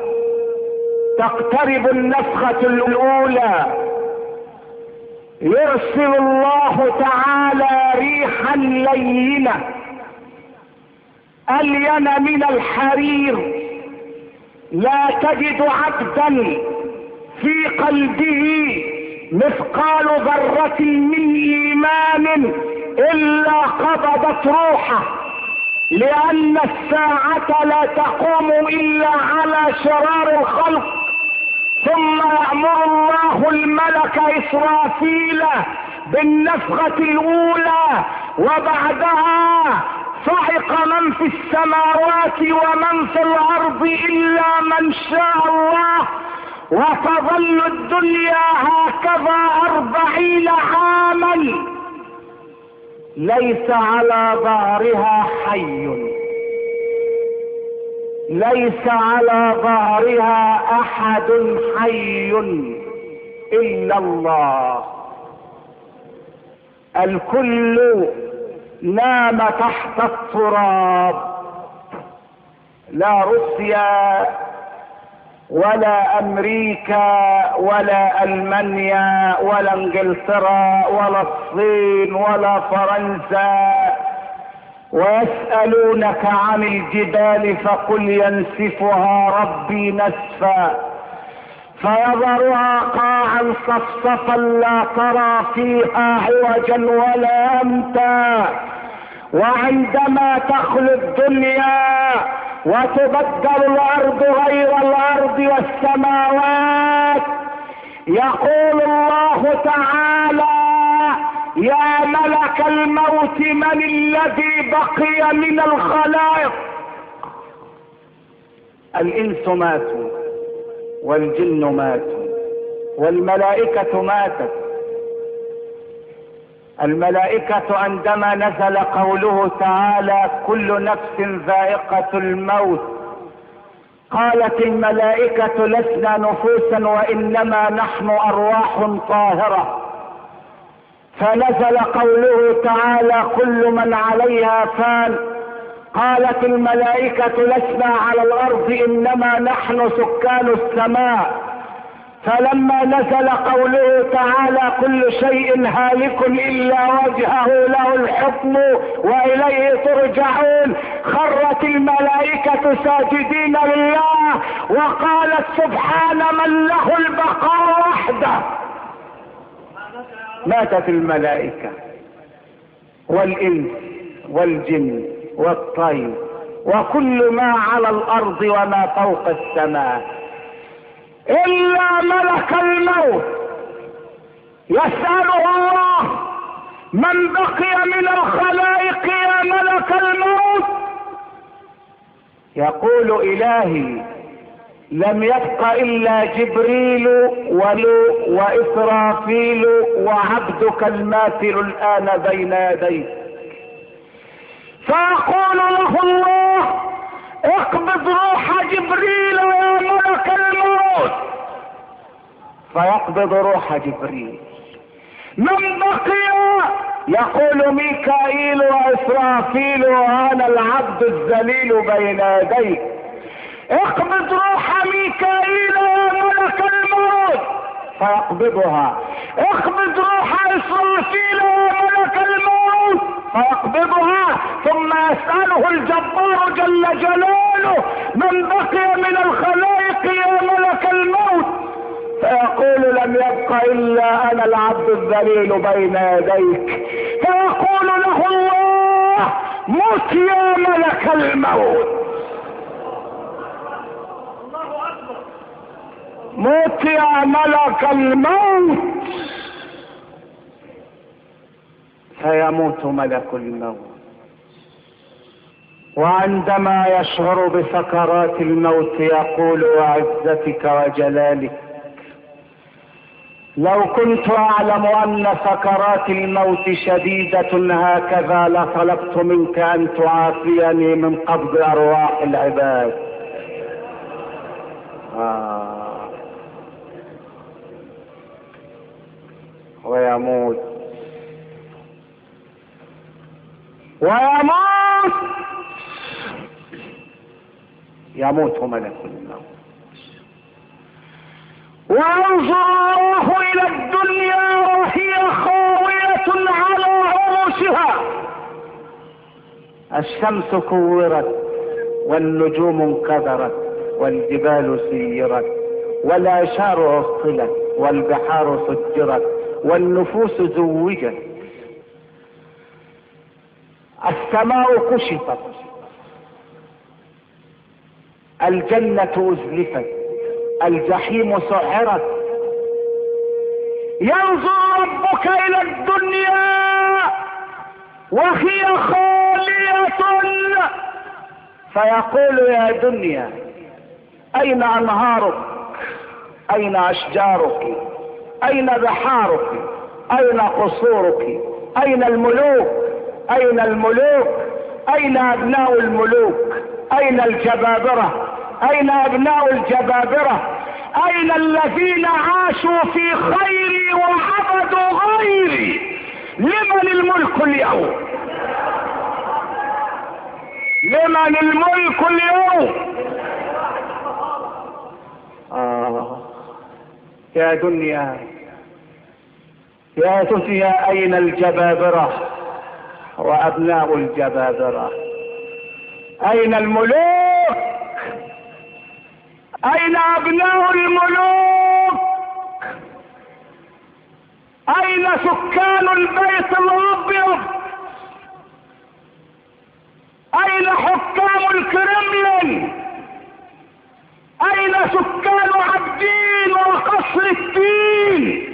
تقترب النفخة الأولى يرسل الله تعالى ريحا لينة ألين من الحرير، لا تجد عبدا في قلبه مثقال ذرة من إيمان إلا قبضت روحه، لأن الساعة لا تقوم إلا على شرار الخلق. ثم يأمر الله الملك إسرافيل بالنفخة الأولى، وبعدها صعق من في السماوات ومن في الأرض إلا من شاء الله، وتظل الدنيا هكذا 40 عاما ليس على ظهرها حي، ليس على ظهرها أحد حي إلا الله. الكل نام تحت التراب، لا روسيا ولا امريكا ولا المانيا ولا انجلترا ولا الصين ولا فرنسا. ويسألونك عن الجبال فقل ينسفها ربي نسفا فيذرها قاعا صفصفا لا ترى فيها عوجا ولا امتا. وعندما تخلو الدنيا وتبدل الارض غير الارض والسماوات، يقول الله تعالى: يا ملك الموت من الذي بقي من الخلائق؟ الانس ماتوا والجن ماتوا والملائكة ماتت. الملائكة عندما نزل قوله تعالى: كل نفس ذائقة الموت، قالت الملائكة: لسنا نفوسا وإنما نحن أرواح طاهرة. فنزل قوله تعالى: كل من عليها فان، قالت الملائكة: لسنا على الأرض إنما نحن سكان السماء. فلما نزل قوله تعالى كل شيء هالك إلا وجهه له الحكم وإليه ترجعون، خرت الملائكة ساجدين لله وقالت سبحان من له البقاء وحده. ماتت الملائكة والإنس والجن والطير وكل ما على الأرض وما فوق السماء، إلا ملك الموت يسأله الله من بقي من الخلائق يا ملك الموت؟ يقول إلهي لم يبق إلا جبريل وإسرافيل وعبدك الماثل الآن بين يديك. فيقول له الله اقبض روح جبريل يا ملك الموت، فيقبض روح جبريل. من بقي؟ يقول ميكائيل وإسرافيل وأنا العبد الذليل بين يديك. اقبض روح ميكائيل يا ملك الموت، فيقبضها. اقبض روح إسرافيل يا ملك الموت، فيقبضها. ثم يسأله الجبار جل جلاله من بقي من الخلائق يا ملك الموت؟ فيقول لم يبق إلا أنا العبد الذليل بين يديك. فيقول له الله مت يا ملك الموت، موت يا ملك الموت. فيموت ملك الموت، وعندما يشعر بسكرات الموت يقول وعزتك وجلالك لو كنت أعلم أن سكرات الموت شديدة هكذا لطلبت منك أن تعافيني من قبض أرواح العباد. ويموت يموت ملك الموت. وينظر الله إلى الدنيا وهي خاوية على عروشها، الشمس كورت والنجوم انكدرت والجبال سيرت والعشار عطلت والبحار سجرت والنفوس زوجت، السماء كشفت، الجنة أزلفت، الجحيم سعرت. ينظر ربك إلى الدنيا وهي خالية فيقول يا دنيا أين أنهارك؟ أين أشجارك؟ أين بحارك؟ أين قصورك؟ أين الملوك؟ أين الملوك؟ أين أبناء الملوك؟ أين الجبابرة؟ أين أبناء الجبابرة؟ أين الذين عاشوا في خيري وعبدوا غيري؟ لمن الملك اليوم؟ لمن الملك اليوم؟ يا دنيا يا دنيا أين الجبابرة وأبناء الجبابرة؟ أين الملوك؟ أين أبناء الملوك؟ أين سكان البيت الأبيض؟ أين حكام الكرملين؟ أين سكان عبدين وقصر الدين؟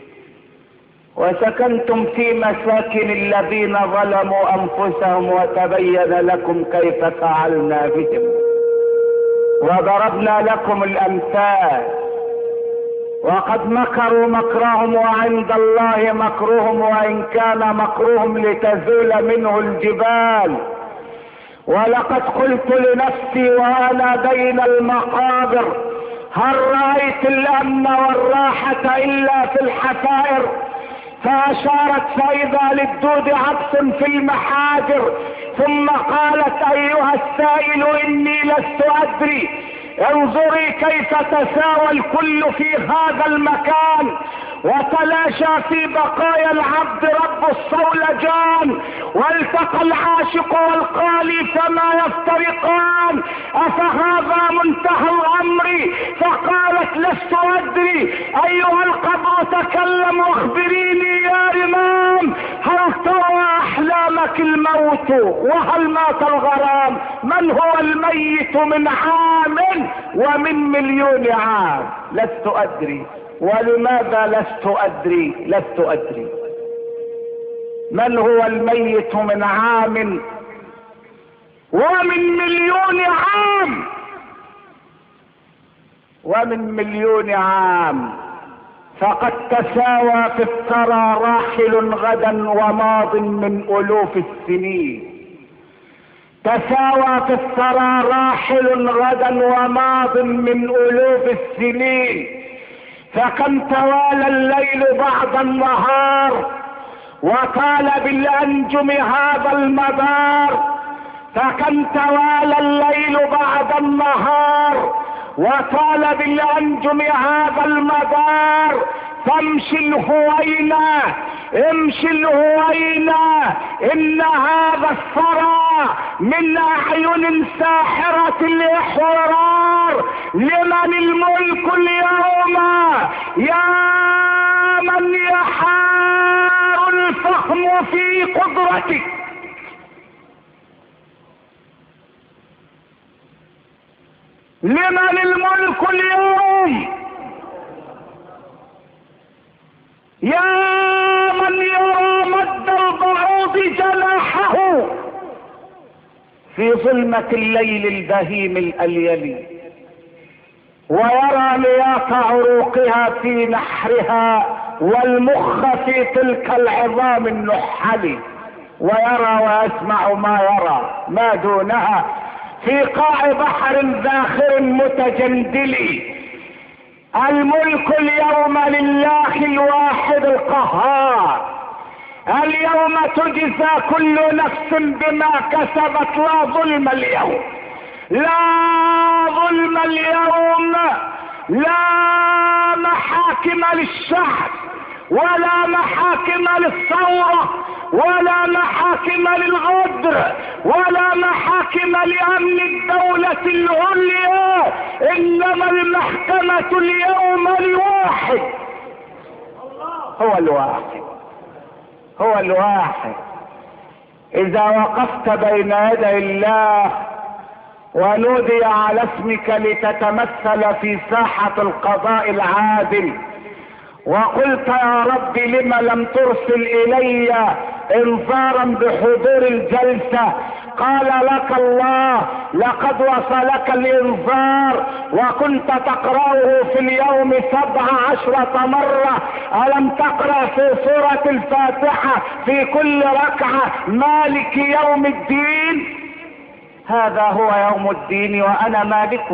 وسكنتم في مساكن الذين ظلموا أنفسهم وتبين لكم كيف فعلنا بهم وضربنا لكم الأمثال. وقد مكروا مكرهم وعند الله مكرهم وإن كان مكرهم لتزول منه الجبال. ولقد قلت لنفسي وأنا بين المقابر هل رأيت الأمن والراحة إلا في الحفائر؟ فأشارت فإذا للدود عبس في المحاجر، ثم قالت أيها السائل إني لست أدري انظري كيف تساوى الكل في هذا المكان، وتلاشى في بقايا العبد رب الصولجان، والتقى العاشق والقالي فما يفترقان، افهذا منتهى الامر؟ فقالت لست ادري. ايها القبر تكلم واخبريني يا امام، هل ترى احلامك الموت وهل مات الغرام؟ من هو الميت من عام ومن مليون عام؟ لست ادري. ولماذا لست ادري؟ لست ادري. من هو الميت من عام ومن مليون عام؟ ومن مليون عام. فقد تساوى في الثرى راحل غدا وماض من الوف السنين. تساوى في الثرى راحل غدا وماض من الوف السنين. فكم توالى الليل بعد النهار وطال بالانجم هذا المدار. فكم توالى الليل بعد النهار وطال بالانجم هذا المدار. فامشي الهوينا امشي الهوينا، ان هذا الثرى من اعين ساحرة الاحرار. لمن الملك اليوم يا من يحار الفهم في قدرتك؟ لمن الملك اليوم يا من يرى مد البعوض جناحه في ظلمة الليل البهيم الأليل، ويرى مياه عروقها في نحرها والمخ في تلك العظام النحل، ويرى ويسمع ما يرى ما دونها في قاع بحر ذاخر متجندل. الملك اليوم لله الواحد القهار. اليوم تجزى كل نفس بما كسبت. لا ظلم اليوم، لا ظلم اليوم، لا محاكم للشعب ولا محاكم للثورة ولا محاكم للغدر ولا محاكم لأمن الدولة العليا. إنما المحكمة اليوم الواحد، هو الواحد، هو الواحد. إذا وقفت بين يدي الله ونودي على اسمك لتتمثل في ساحة القضاء العادل، وقلت يا رب لم لم ترسل الي انذارا بحضور الجلسة، قال لك الله لقد وصلك الانذار وكنت تقرأه في اليوم 17 مرة. ألم تقرأ في سورة الفاتحة في كل ركعة مالك يوم الدين؟ هذا هو يوم الدين وأنا مالكه.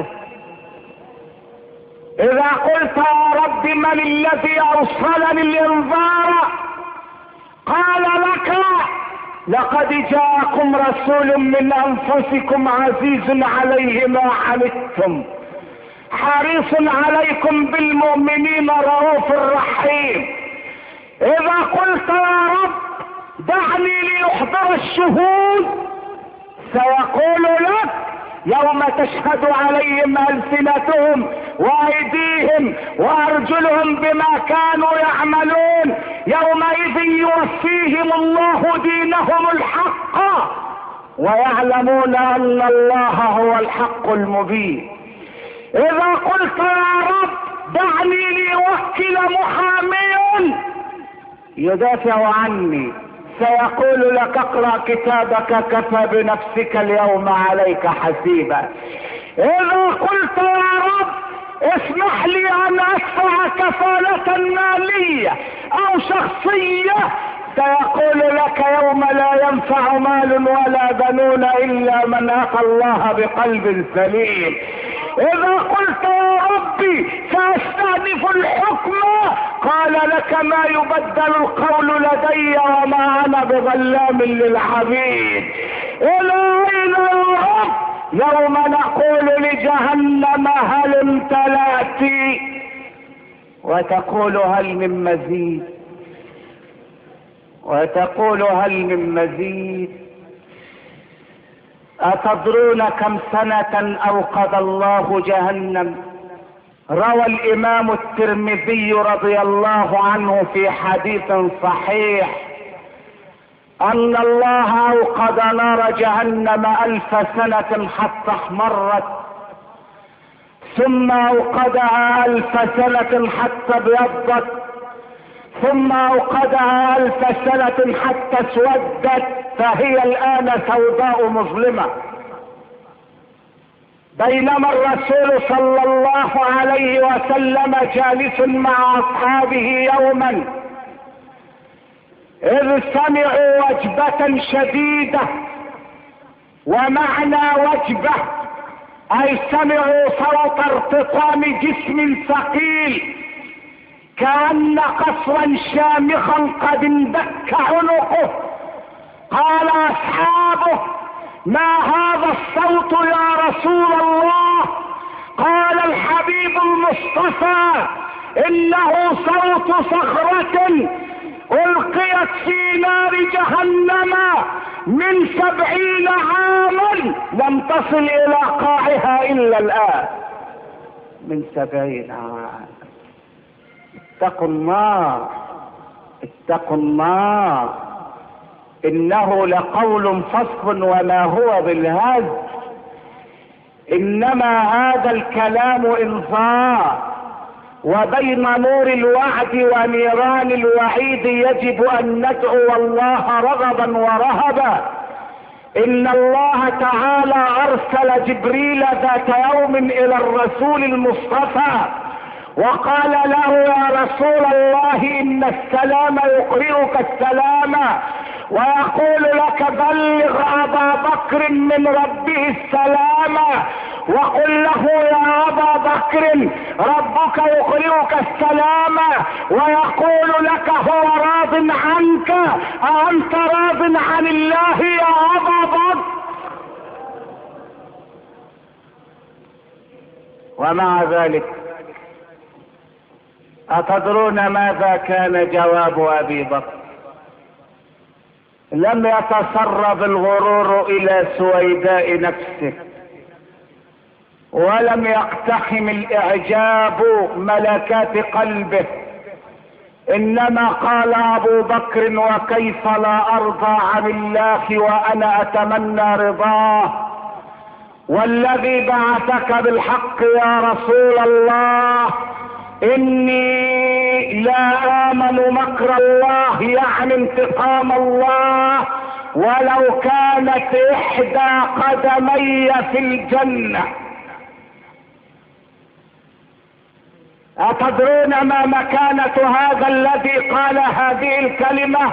إذا قلت يا رب من الذي أوصلني الإنذار؟ قال لك لقد جاءكم رسول من أنفسكم عزيز عليه ما عنتم حريص عليكم بالمؤمنين رؤوف رحيم. إذا قلت يا رب دعني ليحضر الشهود، سيقول لك يوم تشهد عليهم ألسنتهم وأيديهم وأرجلهم بما كانوا يعملون، يومئذ يوفيهم الله دينهم الحق ويعلمون أن الله هو الحق المبين. إذا قلت يا رب دعني ليوكل محاميا يدافع عني، سيقول لك اقرأ كتابك كفى بنفسك اليوم عليك حسيبا. إذا قلت يا رب اسمح لي أن أدفع كفالة مالية أو شخصية، سيقول لك يوم لا ينفع مال ولا بنون إلا من أتى الله بقلب سليم. إذا قلت يا ربي سأستأنف الحكم، قال لك ما يبدل القول لدي وما أنا بظلام للعبيد. إلى أين يا رب يوم نقول لجهنم هل امتلأت وتقول هل من مزيد، وتقول هل من مزيد. أتدرون كم سنة أوقد الله جهنم؟ روى الإمام الترمذي رضي الله عنه في حديث صحيح أن الله أوقد نار جهنم 1000 سنة حتى احمرت، ثم أوقدها 1000 سنة حتى ابيضت، ثم أوقدها 1000 سنة حتى اسودت، فهي الآن سوداء مظلمة. بينما الرسول صلى الله عليه وسلم جالس مع أصحابه يوما إذ سمعوا وجبة شديدة، ومعنى وجبة أي سمعوا صوت ارتطام جسم ثقيل كأن قصرا شامخا قد اندك عنقه. قال أصحابه: ما هذا الصوت يا رسول الله؟ قال الحبيب المصطفى: إنه صوت صخرة ألقيت في نار جهنم من 70 عاما لم تصل إلى قاعها إلا الآن. من 70 عاما. اتقوا النار، اتقوا النار، إنه لقول فصل وما هو بالهزل، إنما هذا الكلام إنذار. وبين نور الوعد ونيران الوعيد يجب أن ندعو الله رغبا ورهبا. إن الله تعالى أرسل جبريل ذات يوم إلى الرسول المصطفى وقال له: يا رسول الله، إن السلام يقرئك السلام ويقول لك: بلغ أبا بكر من ربه السلام، وقل له: يا أبا بكر ربك يقرئك السلام ويقول لك هو راض عنك، أأنت راض عن الله يا أبا بكر؟ ومع ذلك أتدرون ماذا كان جواب أبي بكر؟ لم يتسرب الغرور إلى سويداء نفسه، ولم يقتحم الإعجاب ملكات قلبه، إنما قال أبو بكر: وكيف لا أرضى عن الله وأنا أتمنى رضاه، والذي بعثك بالحق يا رسول الله إني لا آمن مكر الله، يعني انتقام الله، ولو كانت إحدى قدمي في الجنة. أتدرون ما مكانة هذا الذي قال هذه الكلمة؟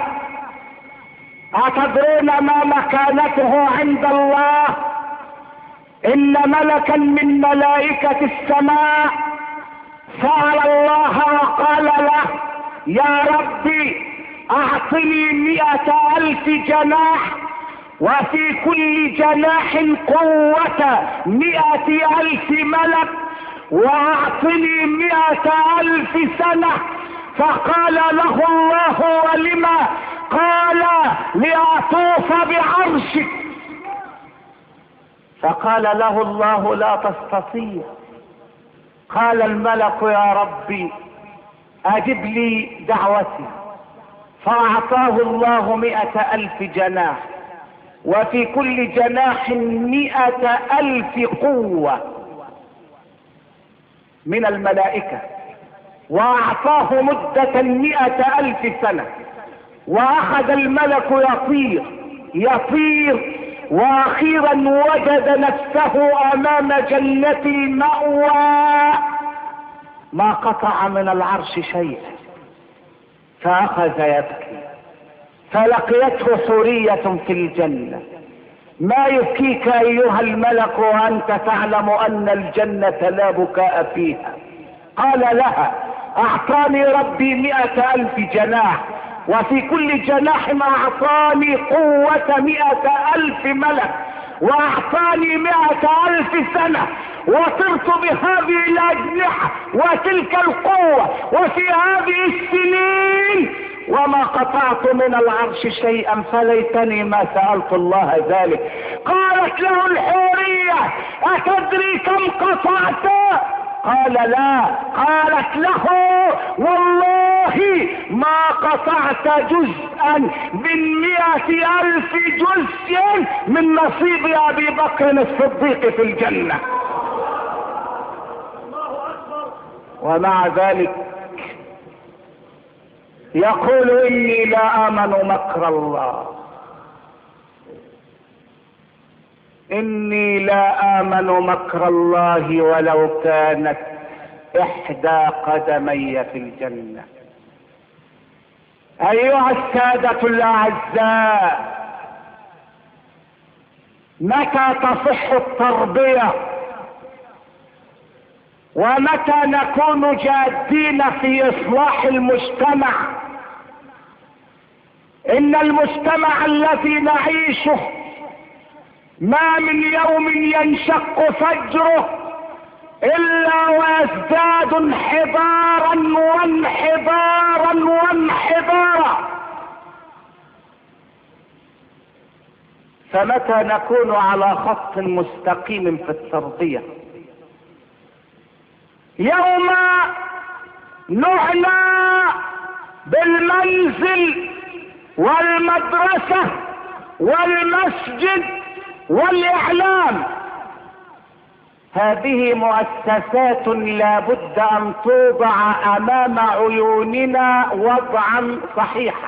أتدرون ما مكانته عند الله؟ إن ملكا من ملائكة السماء سأل الله وقال له: يا ربي أعطني 100,000 جناح، وفي كل جناح قوة 100,000 ملك، وأعطني 100,000 سنة. فقال له الله: ولما؟ قال: لأطوف بعرشك. فقال له الله: لا تستطيع. قال الملك: يا ربي أجب لي دعوتي. فأعطاه الله 100,000 جناح، وفي كل جناح 100,000 قوة من الملائكة، وأعطاه مدة 100,000 سنة. وأخذ الملك يطير يطير، وأخيرا وجد نفسه أمام جنة المأوى، ما قطع من العرش شيئا، فأخذ يبكي. فلقيته حورية في الجنة: ما يبكيك أيها الملك وأنت تعلم أن الجنة لا بكاء فيها؟ قال لها: أعطاني ربي 100,000 جناح، وفي كل جناح أعطاني قوة 100,000 ملك، واعطاني 100,000 سنة وطرت بهذه الاجنحة وتلك القوة وفي هذه السنين وما قطعت من العرش شيئا فليتني ما سألت الله ذلك. قالت له الحورية أتدري كم قطعت؟ قال لا. قالت له والله ما قطعت جزءا من 100,000 جزء من نصيب ابي بكر الصديق في الجنة. ومع ذلك يقول اني لا امن مكر الله، اني لا امن مكر الله ولو كانت احدى قدمي في الجنة. ايها السادة الاعزاء، متى تصح التربية ومتى نكون جادين في اصلاح المجتمع؟ ان المجتمع الذي نعيشه ما من يوم ينشق فجره الا ويزداد انحدارا وانحدارا وانحدارا. فمتى نكون على خط مستقيم في التربية؟ يوم نعنى بالمنزل والمدرسة والمسجد والاعلام، هذه مؤسسات لا بد ان توضع امام عيوننا وضعا صحيحا.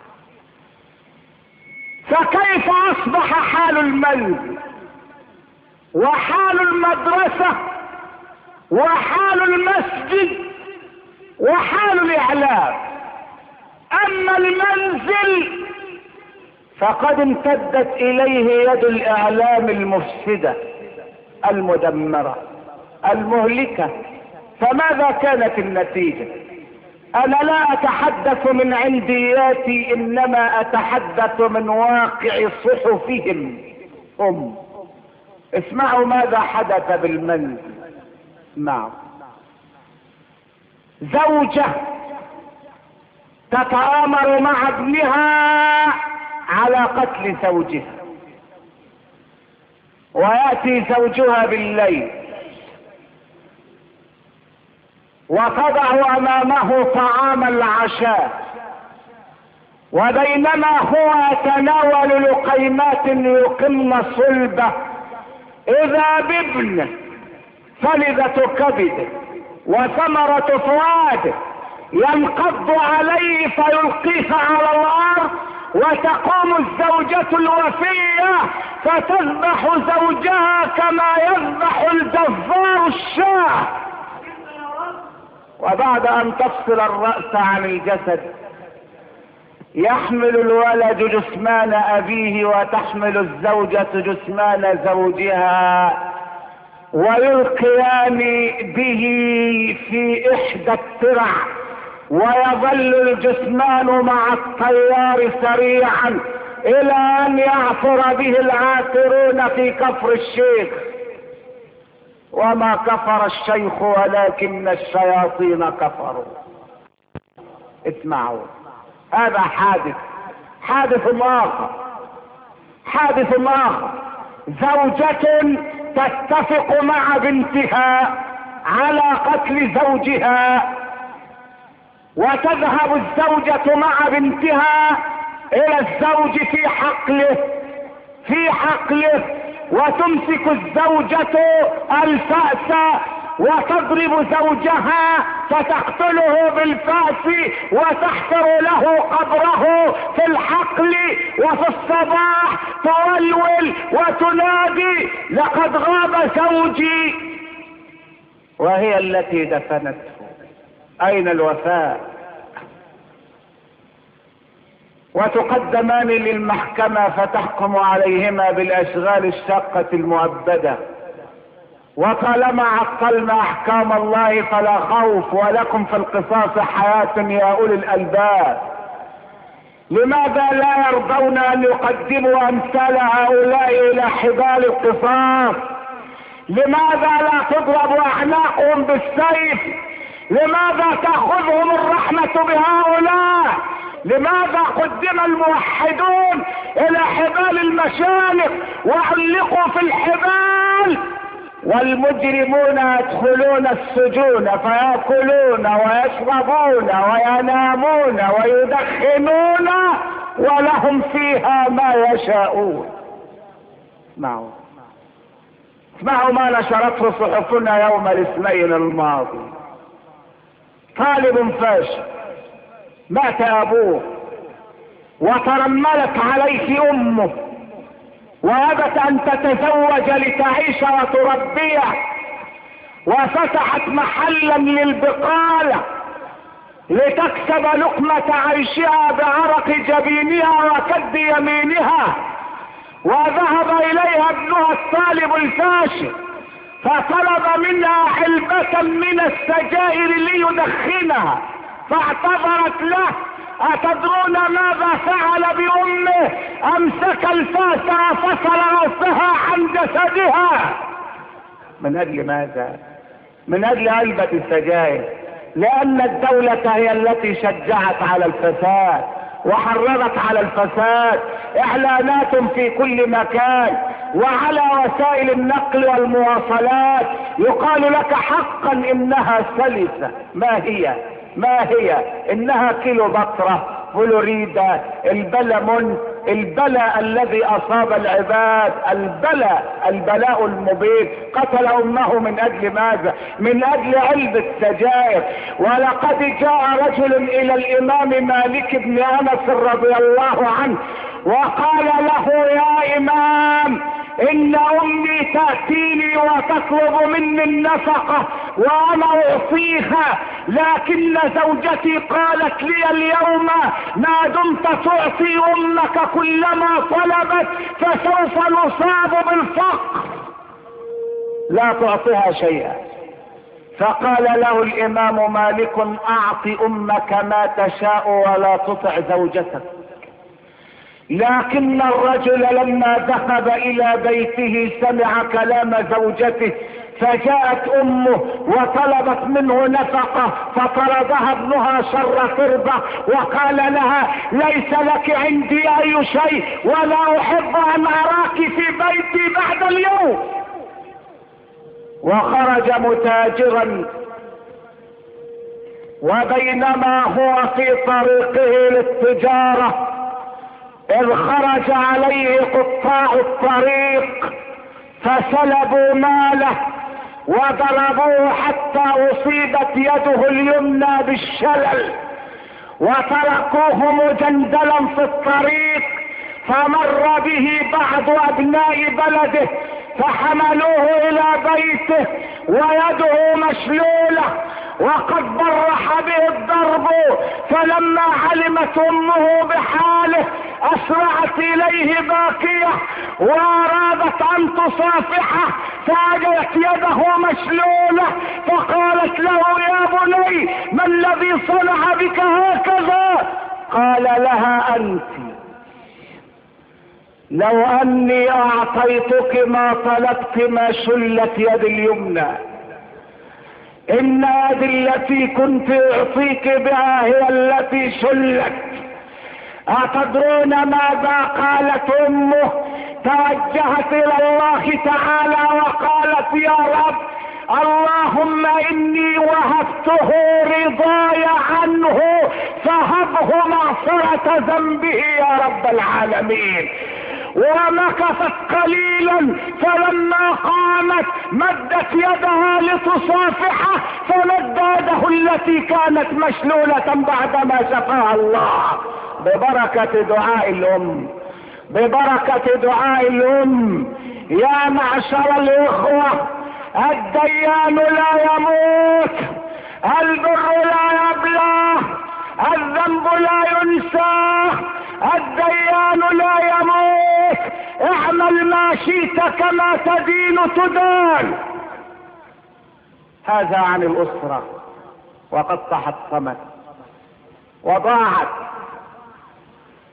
فكيف اصبح حال المنزل وحال المدرسة وحال المسجد وحال الاعلام؟ اما المنزل فقد امتدت اليه يد الاعلام المفسدة المدمرة المهلكة. فماذا كانت النتيجة؟ انا لا اتحدث من عندياتي، انما اتحدث من واقع صحفهم هم. اسمعوا ماذا حدث بالمنزل. نعم، زوجة تتآمر مع ابنها على قتل زوجها، ويأتي زوجها بالليل وتضع امامه طعام العشاء، وبينما هو يتناول لقيمات يقمن صلبه اذا بابنه فلذة كبده وثمرة فؤاده ينقض عليه فيلقيه على الارض، وتقوم الزوجة الوفية فتذبح زوجها كما يذبح الجزار الشاة، وبعد ان تفصل الرأس عن الجسد يحمل الولد جثمان ابيه وتحمل الزوجة جثمان زوجها ويلقيان به في احدى الترع، ويظل الجثمان مع التيار سريعا الى ان يعثر به العاثرون في كفر الشيخ. وما كفر الشيخ ولكن الشياطين كفروا. اسمعوا، هذا حادث آخر. زوجة تتفق مع بنتها على قتل زوجها، وتذهب الزوجة مع بنتها الى الزوج في حقله وتمسك الزوجة الفأس وتضرب زوجها فتقتله بالفأس وتحفر له قبره في الحقل، وفي الصباح تولول وتنادي لقد غاب زوجي، وهي التي دفنته. اين الوفاء؟ وتقدمان للمحكمة فتحكم عليهما بالاشغال الشاقة المؤبدة، وطالما عطلنا احكام الله فلا خوف، ولكم في القصاص حياة يا اولي الالباب. لماذا لا يرضون ان يقدموا امثال هؤلاء الى حبال القصاص؟ لماذا لا تضرب اعناقهم بالسيف؟ لماذا تأخذهم الرحمة بهؤلاء؟ لماذا قدم الموحدون الى حبال المشانق وعلقوا في الحبال، والمجرمون يدخلون السجون فيأكلون ويشربون وينامون ويدخنون ولهم فيها ما يشاءون؟ اسمعوا ما نشرته صحفنا يوم الاثنين الماضي. طالب فاشل مات ابوه وترملت عليه امه وابت ان تتزوج لتعيش وتربيه، وفتحت محلا للبقالة لتكسب لقمة عيشها بعرق جبينها وكد يمينها، وذهب اليها ابنها الطالب الفاشل فطلب منها علبة من السجائر ليدخنها، فاعتذرت له. أتدرون ماذا فعل بأمه؟ أمسك الفاس وفصل رأسها عن جسدها. من أجل ماذا؟ من أجل علبة السجائر، لأن الدولة هي التي شجعت على الفساد وحرضت على الفساد. اعلانات في كل مكان وعلى وسائل النقل والمواصلات يقال لك حقا انها سلسة. ما هي؟ انها كيلو بطرة، فلوريدا، البلمون، البلاء الذي اصاب العباد، البلاء المبيد. قتل امه من اجل ماذا؟ من اجل علبة سجائر. ولقد جاء رجل الى الامام مالك بن انس رضي الله عنه وقال له: يا امام، ان امي تأتيني وتطلب مني النفقة وانا اعطيها، لكن زوجتي قالت لي اليوم: ما دمت تعطي امك كلما طلبت فسوف نصاب بالفقر، لا تعطيها شيئا. فقال له الامام مالك: اعط امك ما تشاء ولا تطع زوجتك. لكن الرجل لما ذهب الى بيته سمع كلام زوجته، فجاءت امه وطلبت منه نفقة، فطردها ابنها شر تربة وقال لها: ليس لك عندي اي شيء ولا احب ان اراك في بيتي بعد اليوم. وخرج متاجرا، وبينما هو في طريقه للتجارة إذ خرج عليه قطاع الطريق فسلبوا ماله وضربوه حتى أصيبت يده اليمنى بالشلل، وتركوه مجندلا في الطريق. فمر به بعض أبناء بلده فحملوه إلى بيته ويده مشلولة وقد برح به الضرب. فلما علمت امه بحاله اسرعت اليه باكية وارادت ان تصافحه، فاجت يده مشلولة فقالت له: يا بني، ما الذي صنع بك هكذا؟ قال لها: انت لو اني اعطيتك ما طلبت ما شلت يد اليمنى، ان يدي التي كنت اعطيك بها هي التي شلت. اتدرون ماذا قالت امه؟ توجهت الى الله تعالى وقالت: يا رب، اللهم اني وهبته رضاي عنه فهبه مغفرة ذنبه يا رب العالمين. ومكثت قليلا، فلما قامت مدت يدها لتصافحه فمد يده التي كانت مشلولة بعدما شفاها الله. ببركة دعاء الام، ببركة دعاء الام. يا معشر الاخوة، الديان لا يموت، البر لا يبلى، الذنب لا ينسى، الديان لا يموت. اعمل ما شئت كما تدين تدان. هذا عن الاسرة، وقد تحطمت وضاعت.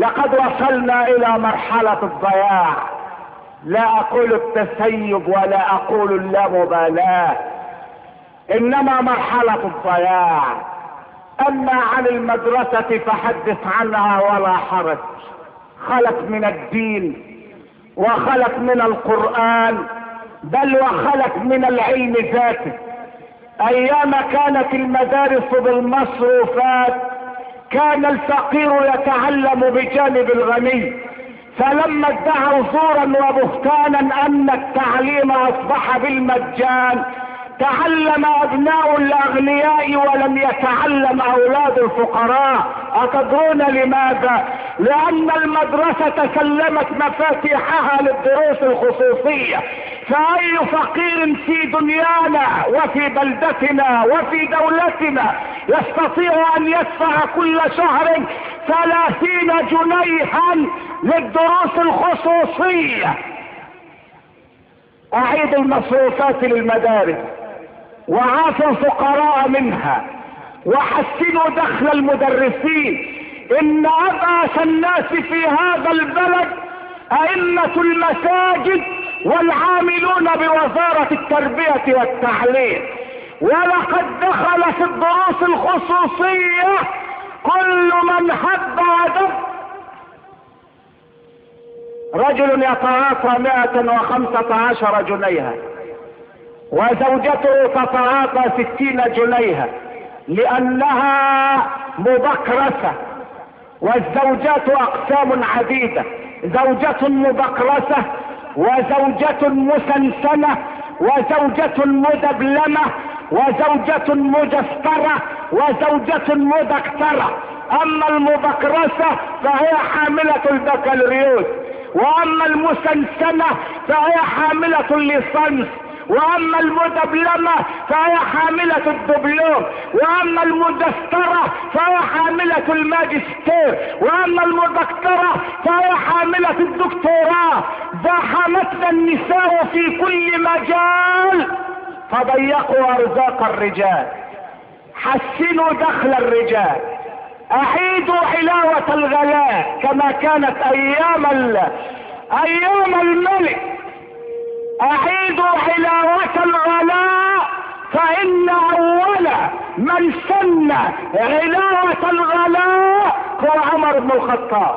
لقد وصلنا الى مرحلة الضياع. لا اقول التسيب ولا اقول اللامبالاة، انما مرحلة الضياع. اما عن المدرسة فحدث عنها ولا حرج. خلت من الدين وخلت من القرآن، بل وخلت من العلم ذاته. ايام كانت المدارس بالمصروفات كان الفقير يتعلم بجانب الغني، فلما ادعوا زورا وبهتانا ان التعليم اصبح بالمجان تعلم ابناء الاغنياء ولم يتعلم اولاد الفقراء. اتدرون لماذا؟ لان المدرسة سلمت مفاتيحها للدروس الخصوصية، فاي فقير في دنيانا وفي بلدتنا وفي دولتنا يستطيع ان يدفع كل شهر 30 جنيها للدروس الخصوصية؟ اعيد المصروفات للمدارس وعافوا الفقراء منها وحسنوا دخل المدرسين. ان ابأس الناس في هذا البلد ائمة المساجد والعاملون بوزارة التربية والتعليم، ولقد دخل في الدروس الخصوصية كل من هب ودب. رجل يتعاطى 115 جنيها وزوجته تتعاطى 60 جنيها لانها مبكرسة، والزوجات اقسام عديدة: زوجة مبكرسة، وزوجة مسنسنة، وزوجة مدبلمة، وزوجة مجسترة، وزوجة مدكترة. اما المبكرسة فهي حاملة البكالوريوس، واما المسنسنة فهي حاملة الليسانس، واما المدبلمة فهي حاملة الدبلوم، واما المدسترة فهي حاملة الماجستير، واما المدكترة فهي حاملة الدكتوراه. زاحمتنا النساء في كل مجال فضيقوا ارزاق الرجال. حسنوا دخل الرجال، اعيدوا علاوة الغلاء كما كانت ايام الملك. اعيدوا علاوة الغلاء، فان اول من سن علاوة الغلاء هو عمر بن الخطاب.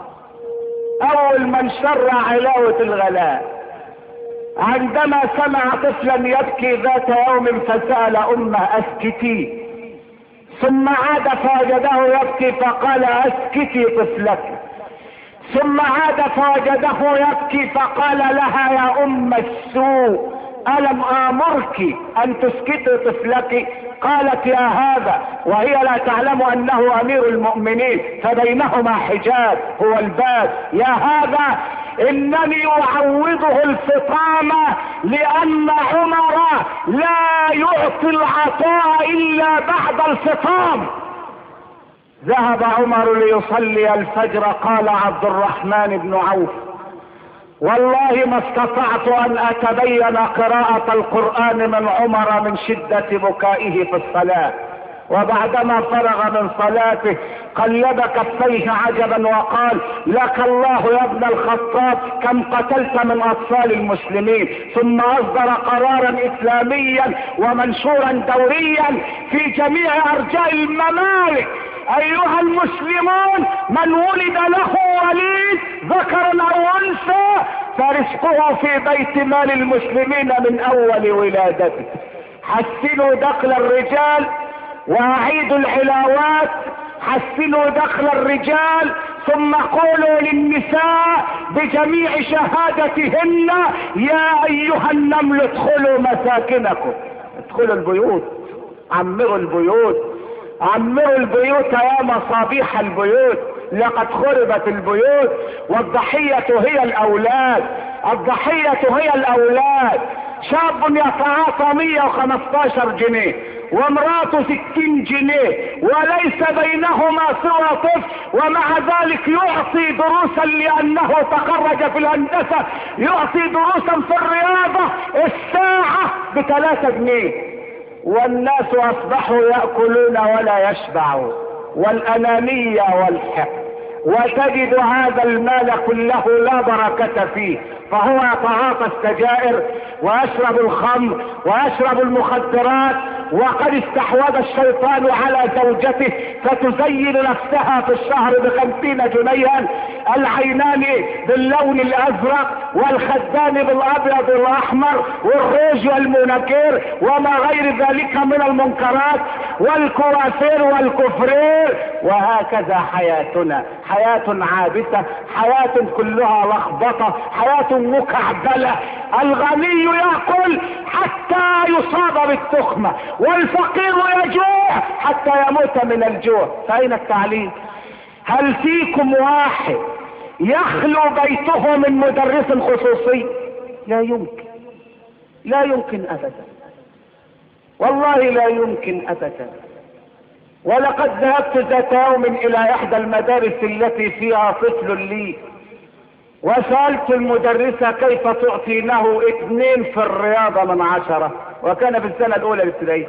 اول من شرع علاوة الغلاء عندما سمع طفلا يبكي ذات يوم فسأل امه: اسكتي؟ ثم عاد فوجده يبكي فقال: اسكتي طفلك. ثم عاد فوجده يبكي فقال لها: يا ام السوء، الم امرك ان تسكتي طفلك؟ قالت: يا هذا، وهي لا تعلم انه امير المؤمنين فبينهما حجاب هو الباب: يا هذا انني اعوضه الفطام لان عمر لا يعطي العطاء الا بعد الفطام. ذهب عمر ليصلي الفجر. قال عبد الرحمن بن عوف: والله ما استطعت ان اتبين قراءة القرآن من عمر من شدة بكائه في الصلاة. وبعدما فرغ من صلاته قلب كفيه عجبا وقال: لك الله يا ابن الخطاب كم قتلت من اطفال المسلمين. ثم اصدر قرارا اسلاميا ومنشورا دوريا في جميع ارجاء الممالك: ايها المسلمون، من ولد له وليد ذكرا او انثى فرزقه في بيت مال المسلمين من اول ولادته. حسنوا دخل الرجال واعيدوا العلاوات، حسنوا دخل الرجال، ثم قولوا للنساء بجميع شهادتهن: يا ايها النمل ادخلوا مساكنكم. ادخلوا البيوت، عمروا البيوت، عمروا البيوت يا مصابيح البيوت. لقد خربت البيوت والضحية هي الاولاد، الضحية هي الاولاد. شاب يتعاطى 115 جنيه وامراته 60 جنيه وليس بينهما سوى طفل، ومع ذلك يعطي دروسا لانه تخرج في الهندسة، يعطي دروسا في الرياضة الساعة ب3 جنيه. والناس اصبحوا يأكلون ولا يشبعون. والانانية والحقد وتجد هذا المال كله لا بركة فيه، فهو يتعاطى السجائر ويشرب الخمر ويشرب المخدرات، وقد استحوذ الشيطان على زوجته فتزين نفسها في الشهر ب50 جنيها، العينان باللون الازرق والخدان بالابيض والاحمر والروج والمنكر وما غير ذلك من المنكرات والكوافير والكفرير. وهكذا حياتنا، حياة عابثة، حياة كلها لخبطة، حياة مكعبلة. الغني يأكل حتى يصاب بالتخمة، والفقير يجوع حتى يموت من الجوع. فأين التعليم؟ هل فيكم واحد يخلو بيته من مدرس خصوصي؟ لا يمكن، لا يمكن أبدا، والله لا يمكن أبدا. ولقد ذهبت ذات يوم إلى إحدى المدارس التي فيها طفل لي، وسألت المدرسة كيف تعطينه 2 في الرياضة من 10، وكان في السنة الأولى الابتدائية.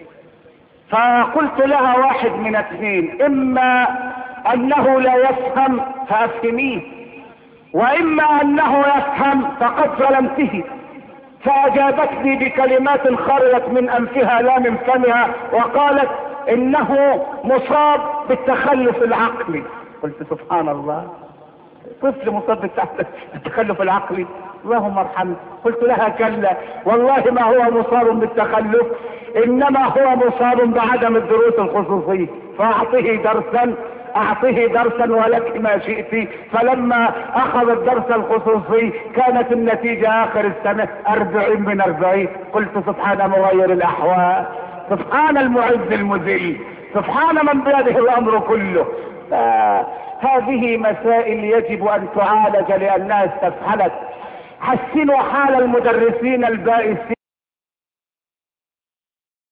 فقلت لها 1 من 2، إما أنه لا يفهم فأفهميه، وإما أنه يفهم فقد ظلمته. فأجابتني بكلمات خرجت من أنفها لا من فمها، وقالت إنه مصاب بالتخلف العقلي. قلت سبحان الله، طفل مصاب بالتخلف العقلي، اللهم ارحمه. قلت لها كلا، والله ما هو مصاب بالتخلف، انما هو مصاب بعدم الدروس الخصوصية. فاعطيه درسا ولك ما شئت. فلما اخذ الدرس الخصوصي كانت النتيجة اخر السنة 40 من 40. قلت سبحان مغير الاحوال، سبحان المعز المذل، سبحان من بيده الامر كله. هذه مسائل يجب ان تعالج لانها استفحلت. حسنوا حال المدرسين البائسين